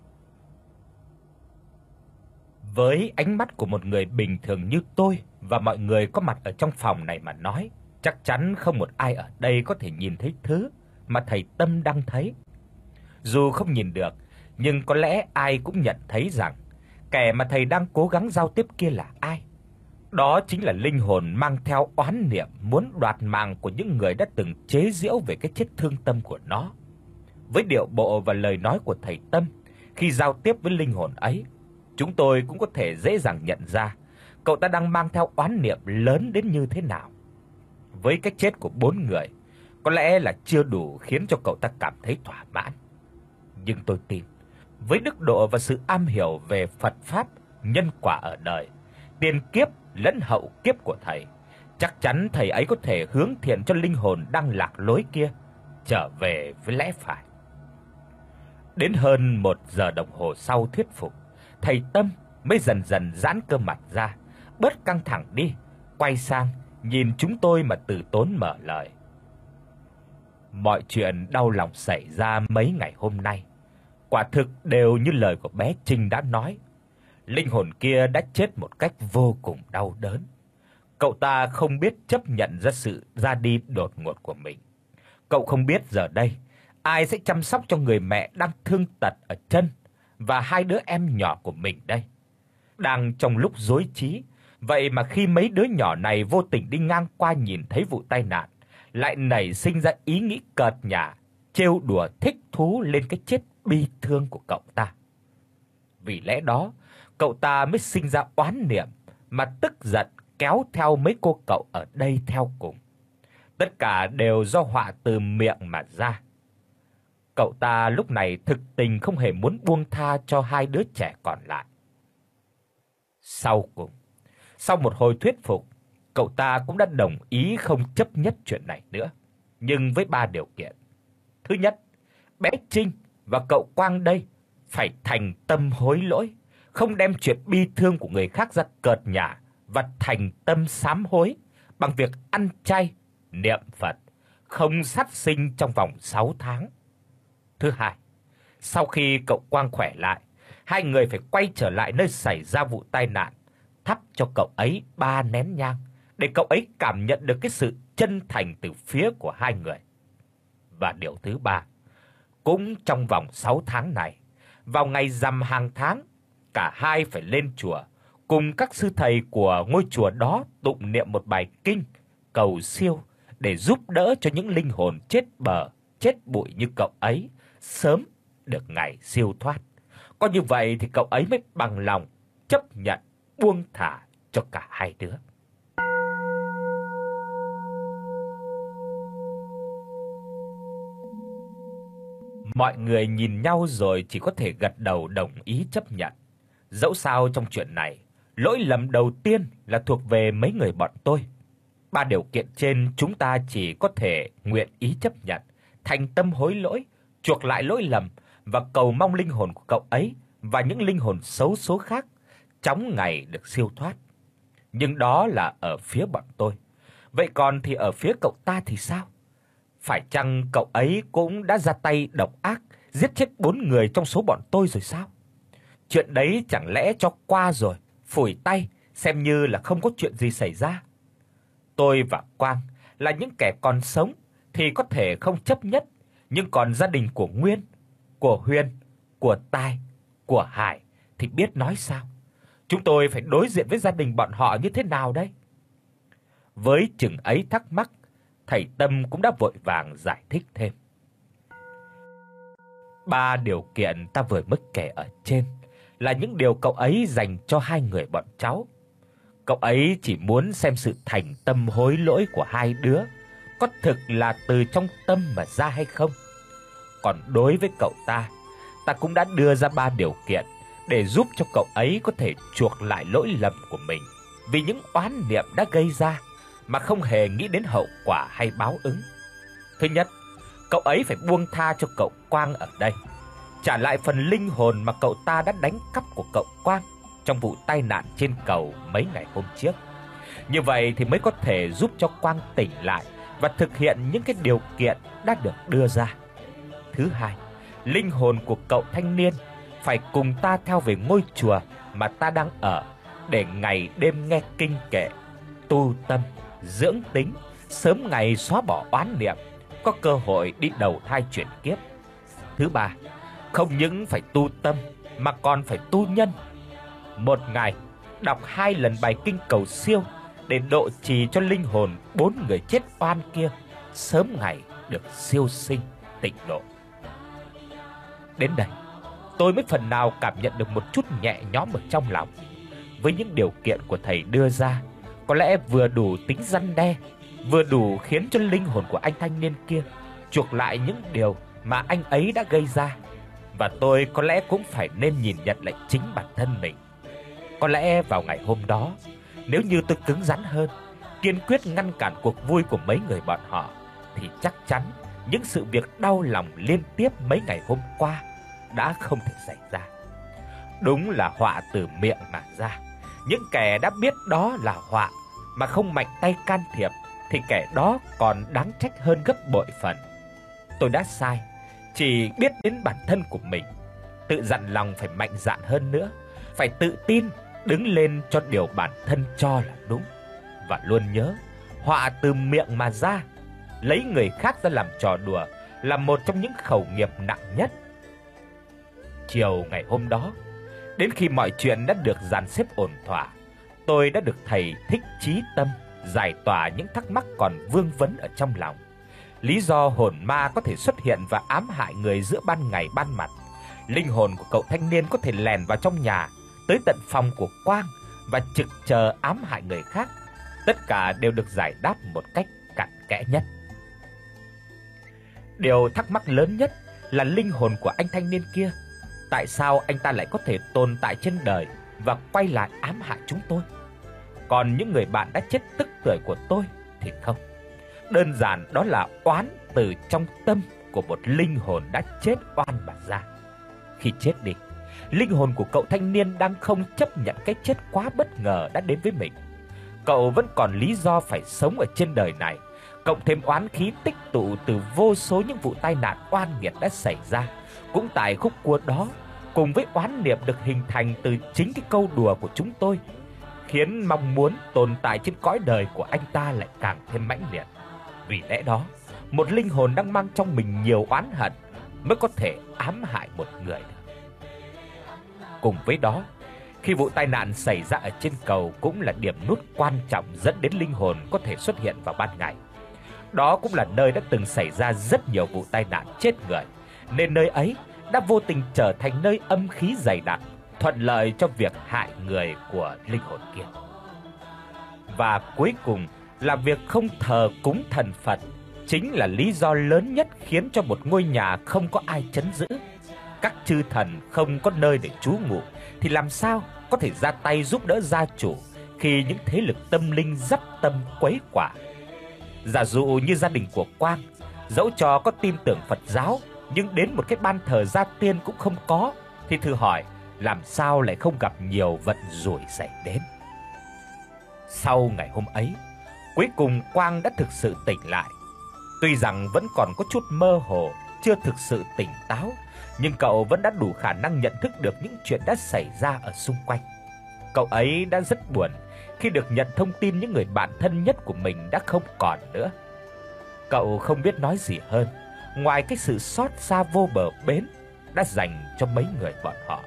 Speaker 1: Với ánh mắt của một người bình thường như tôi và mọi người có mặt ở trong phòng này mà nói, chắc chắn không một ai ở đây có thể nhìn thấy thứ mà thầy Tâm đang thấy. Dù không nhìn được, nhưng có lẽ ai cũng nhận thấy rằng kẻ mà thầy đang cố gắng giao tiếp kia là ai. Đó chính là linh hồn mang theo oán niệm muốn đoạt mạng của những người đã từng chế giễu về cái chết thương tâm của nó. Với điệu bộ và lời nói của thầy Tâm khi giao tiếp với linh hồn ấy, chúng tôi cũng có thể dễ dàng nhận ra cậu ta đang mang theo oán niệm lớn đến như thế nào. Với cái chết của bốn người, có lẽ là chưa đủ khiến cho cậu ta cảm thấy thỏa mãn. Nhưng tôi tin, với đức độ và sự am hiểu về Phật pháp, nhân quả ở đời, tiền kiếp lẫn hậu kiếp của thầy, chắc chắn thầy ấy có thể hướng thiện cho linh hồn đang lạc lối kia trở về với lẽ phải. Đến hơn một giờ đồng hồ sau thuyết phục, thầy Tâm mới dần dần giãn cơ mặt ra, bớt căng thẳng đi, quay sang nhìn chúng tôi mà từ tốn mở lời. Mọi chuyện đau lòng xảy ra mấy ngày hôm nay, quả thực đều như lời của bé Trinh đã nói. Linh hồn kia đã chết một cách vô cùng đau đớn. Cậu ta không biết chấp nhận ra sự ra đi đột ngột của mình. Cậu không biết giờ đây ai sẽ chăm sóc cho người mẹ đang thương tật ở chân và hai đứa em nhỏ của mình đây. Đang trong lúc rối trí, vậy mà khi mấy đứa nhỏ này vô tình đi ngang qua nhìn thấy vụ tai nạn, lại nảy sinh ra ý nghĩ cợt nhả, trêu đùa thích thú lên cái chết bi thương của cậu ta. Vì lẽ đó, cậu ta mới sinh ra oán niệm mà tức giận kéo theo mấy cô cậu ở đây theo cùng. Tất cả đều do họa từ miệng mà ra. Cậu ta lúc này thực tình không hề muốn buông tha cho hai đứa trẻ còn lại. Sau cùng, sau một hồi thuyết phục, cậu ta cũng đã đồng ý không chấp nhất chuyện này nữa, nhưng với ba điều kiện. Thứ nhất, bé Trinh và cậu Quang đây phải thành tâm hối lỗi, không đem chuyện bi thương của người khác ra cợt nhả, và thành tâm sám hối bằng việc ăn chay, niệm Phật, không sát sinh trong vòng sáu tháng. Thứ hai, sau khi cậu Quang khỏe lại, hai người phải quay trở lại nơi xảy ra vụ tai nạn, thắp cho cậu ấy ba nén nhang để cậu ấy cảm nhận được cái sự chân thành từ phía của hai người. Và điều thứ ba, cũng trong vòng sáu tháng này, vào ngày rằm hàng tháng, cả hai phải lên chùa cùng các sư thầy của ngôi chùa đó tụng niệm một bài kinh cầu siêu để giúp đỡ cho những linh hồn chết bờ, chết bụi như cậu ấy sớm được ngày siêu thoát. Có như vậy thì cậu ấy mới bằng lòng chấp nhận buông thả cho cả hai đứa. Mọi người nhìn nhau rồi chỉ có thể gật đầu đồng ý chấp nhận. Dẫu sao trong chuyện này, lỗi lầm đầu tiên là thuộc về mấy người bọn tôi. Ba điều kiện trên chúng ta chỉ có thể nguyện ý chấp nhận, thành tâm hối lỗi, chuộc lại lỗi lầm và cầu mong linh hồn của cậu ấy và những linh hồn xấu số khác chóng ngày được siêu thoát. Nhưng đó là ở phía bọn tôi. Vậy còn thì ở phía cậu ta thì sao? Phải chăng cậu ấy cũng đã ra tay độc ác, giết chết bốn người trong số bọn tôi rồi sao? Chuyện đấy chẳng lẽ cho qua rồi, phủi tay, xem như là không có chuyện gì xảy ra? Tôi và Quang là những kẻ còn sống thì có thể không chấp nhất, nhưng còn gia đình của Nguyên, của Huyền, của Tài, của Hải thì biết nói sao? Chúng tôi phải đối diện với gia đình bọn họ như thế nào đây? Với chừng ấy thắc mắc, thầy Tâm cũng đã vội vàng giải thích thêm. Ba điều kiện ta vừa mới kể ở trên là những điều cậu ấy dành cho hai người bọn cháu. Cậu ấy chỉ muốn xem sự thành tâm hối lỗi của hai đứa có thực là từ trong tâm mà ra hay không. Còn đối với cậu ta, ta cũng đã đưa ra ba điều kiện để giúp cho cậu ấy có thể chuộc lại lỗi lầm của mình vì những oán niệm đã gây ra mà không hề nghĩ đến hậu quả hay báo ứng. Thứ nhất, cậu ấy phải buông tha cho cậu Quang ở đây, trả lại phần linh hồn mà cậu ta đã đánh cắp của cậu Quang trong vụ tai nạn trên cầu mấy ngày hôm trước. Như vậy thì mới có thể giúp cho Quang tỉnh lại và thực hiện những cái điều kiện đã được đưa ra. Thứ hai, linh hồn của cậu thanh niên phải cùng ta theo về ngôi chùa mà ta đang ở để ngày đêm nghe kinh kệ, tu tâm, dưỡng tính, sớm ngày xóa bỏ oán niệm, có cơ hội đi đầu thai chuyển kiếp. Thứ ba, không những phải tu tâm mà còn phải tu nhân. Một ngày đọc hai lần bài kinh cầu siêu để độ trì cho linh hồn bốn người chết oan kia sớm ngày được siêu sinh tịnh độ. Đến đây, tôi mới phần nào cảm nhận được một chút nhẹ nhõm ở trong lòng. Với những điều kiện của thầy đưa ra, có lẽ vừa đủ tính răn đe, vừa đủ khiến cho linh hồn của anh thanh niên kia chuộc lại những điều mà anh ấy đã gây ra. Và tôi có lẽ cũng phải nên nhìn nhận lại chính bản thân mình. Có lẽ vào ngày hôm đó, nếu như tôi cứng rắn hơn, kiên quyết ngăn cản cuộc vui của mấy người bọn họ, thì chắc chắn những sự việc đau lòng liên tiếp mấy ngày hôm qua đã không thể xảy ra. Đúng là họa từ miệng mà ra. Những kẻ đã biết đó là họa mà không mạnh tay can thiệp thì kẻ đó còn đáng trách hơn gấp bội phần. Tôi đã sai, chỉ biết đến bản thân của mình, tự dặn lòng phải mạnh dạn hơn nữa, phải tự tin đứng lên cho điều bản thân cho là đúng. Và luôn nhớ, họa từ miệng mà ra, lấy người khác ra làm trò đùa là một trong những khẩu nghiệp nặng nhất. Chiều ngày hôm đó, đến khi mọi chuyện đã được dàn xếp ổn thỏa, tôi đã được thầy Thích Chí Tâm giải tỏa những thắc mắc còn vương vấn ở trong lòng. Lý do hồn ma có thể xuất hiện và ám hại người giữa ban ngày ban mặt, linh hồn của cậu thanh niên có thể lèn vào trong nhà, tới tận phòng của Quang và trực chờ ám hại người khác, tất cả đều được giải đáp một cách cặn kẽ nhất. Điều thắc mắc lớn nhất là linh hồn của anh thanh niên kia. Tại sao anh ta lại có thể tồn tại trên đời và quay lại ám hại chúng tôi? Còn những người bạn đã chết tức tưởi của tôi thì không. Đơn giản đó là oán từ trong tâm của một linh hồn đã chết oan mà ra. Khi chết đi, linh hồn của cậu thanh niên đang không chấp nhận cái chết quá bất ngờ đã đến với mình. Cậu vẫn còn lý do phải sống ở trên đời này, cộng thêm oán khí tích tụ từ vô số những vụ tai nạn oan nghiệt đã xảy ra, cũng tại khúc cua đó, cùng với oán niệm được hình thành từ chính cái câu đùa của chúng tôi, khiến mong muốn tồn tại trên cõi đời của anh ta lại càng thêm mãnh liệt. Vì lẽ đó, một linh hồn đang mang trong mình nhiều oán hận mới có thể ám hại một người được. Cùng với đó, khi vụ tai nạn xảy ra ở trên cầu cũng là điểm nút quan trọng dẫn đến linh hồn có thể xuất hiện vào ban ngày. Đó cũng là nơi đã từng xảy ra rất nhiều vụ tai nạn chết người, nên nơi ấy đã vô tình trở thành nơi âm khí dày đặc, thuận lợi cho việc hại người của linh hồn kia. Và cuối cùng là việc không thờ cúng thần Phật chính là lý do lớn nhất khiến cho một ngôi nhà không có ai trấn giữ. Các chư thần không có nơi để trú ngụ thì làm sao có thể ra tay giúp đỡ gia chủ khi những thế lực tâm linh dắp tâm quấy quả. Giả dụ như gia đình của Quang, dẫu cho có tin tưởng Phật giáo nhưng đến một cái ban thờ gia tiên cũng không có, thì thử hỏi làm sao lại không gặp nhiều vận rủi xảy đến. Sau ngày hôm ấy, cuối cùng Quang đã thực sự tỉnh lại. Tuy rằng vẫn còn có chút mơ hồ, chưa thực sự tỉnh táo, nhưng cậu vẫn đã đủ khả năng nhận thức được những chuyện đã xảy ra ở xung quanh. Cậu ấy đã rất buồn khi được nhận thông tin những người bạn thân nhất của mình đã không còn nữa. Cậu không biết nói gì hơn, ngoài cái sự xót xa vô bờ bến đã dành cho mấy người bọn họ.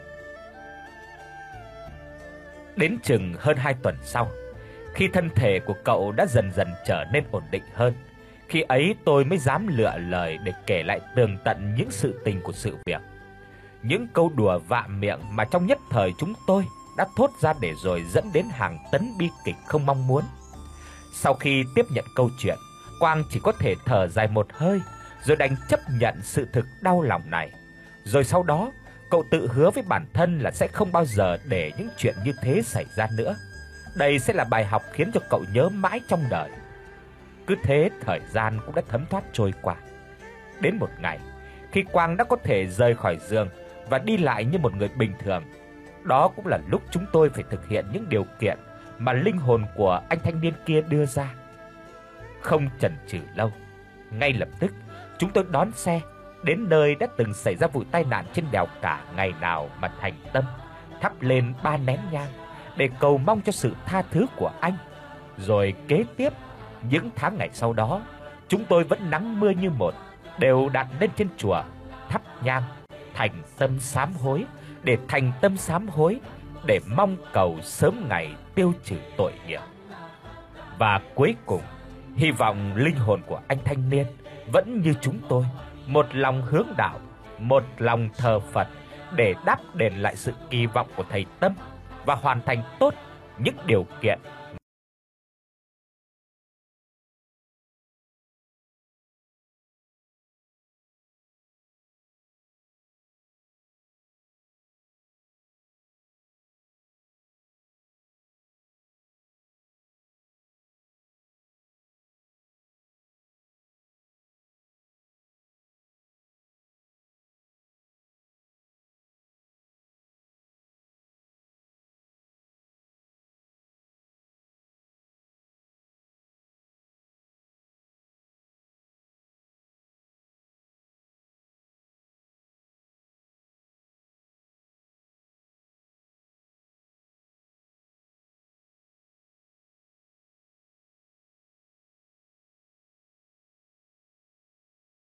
Speaker 1: Đến chừng hơn hai tuần sau, khi thân thể của cậu đã dần dần trở nên ổn định hơn, khi ấy tôi mới dám lựa lời để kể lại tường tận những sự tình của sự việc. Những câu đùa vạ miệng mà trong nhất thời chúng tôi đã thốt ra để rồi dẫn đến hàng tấn bi kịch không mong muốn. Sau khi tiếp nhận câu chuyện, Quang chỉ có thể thở dài một hơi rồi đành chấp nhận sự thực đau lòng này. Rồi sau đó, cậu tự hứa với bản thân là sẽ không bao giờ để những chuyện như thế xảy ra nữa. Đây sẽ là bài học khiến cho cậu nhớ mãi trong đời. Cứ thế thời gian cũng đã thấm thoát trôi qua. Đến một ngày, khi Quang đã có thể rời khỏi giường và đi lại như một người bình thường, đó cũng là lúc chúng tôi phải thực hiện những điều kiện mà linh hồn của anh thanh niên kia đưa ra. Không chần chừ lâu, ngay lập tức chúng tôi đón xe đến nơi đã từng xảy ra vụ tai nạn trên đèo Cả ngày nào mà thành tâm thắp lên ba nén nhang để cầu mong cho sự tha thứ của anh. Rồi kế tiếp, những tháng ngày sau đó, chúng tôi vẫn nắng mưa như một, đều đặt lên trên chùa thắp nhang thành tâm sám hối, để thành tâm sám hối để mong cầu sớm ngày tiêu trừ tội nghiệp. Và cuối cùng, hy vọng linh hồn của anh thanh niên vẫn như chúng tôi, một lòng hướng đạo, một lòng thờ Phật để đáp đền lại sự kỳ vọng của thầy Tâm và hoàn thành tốt những điều kiện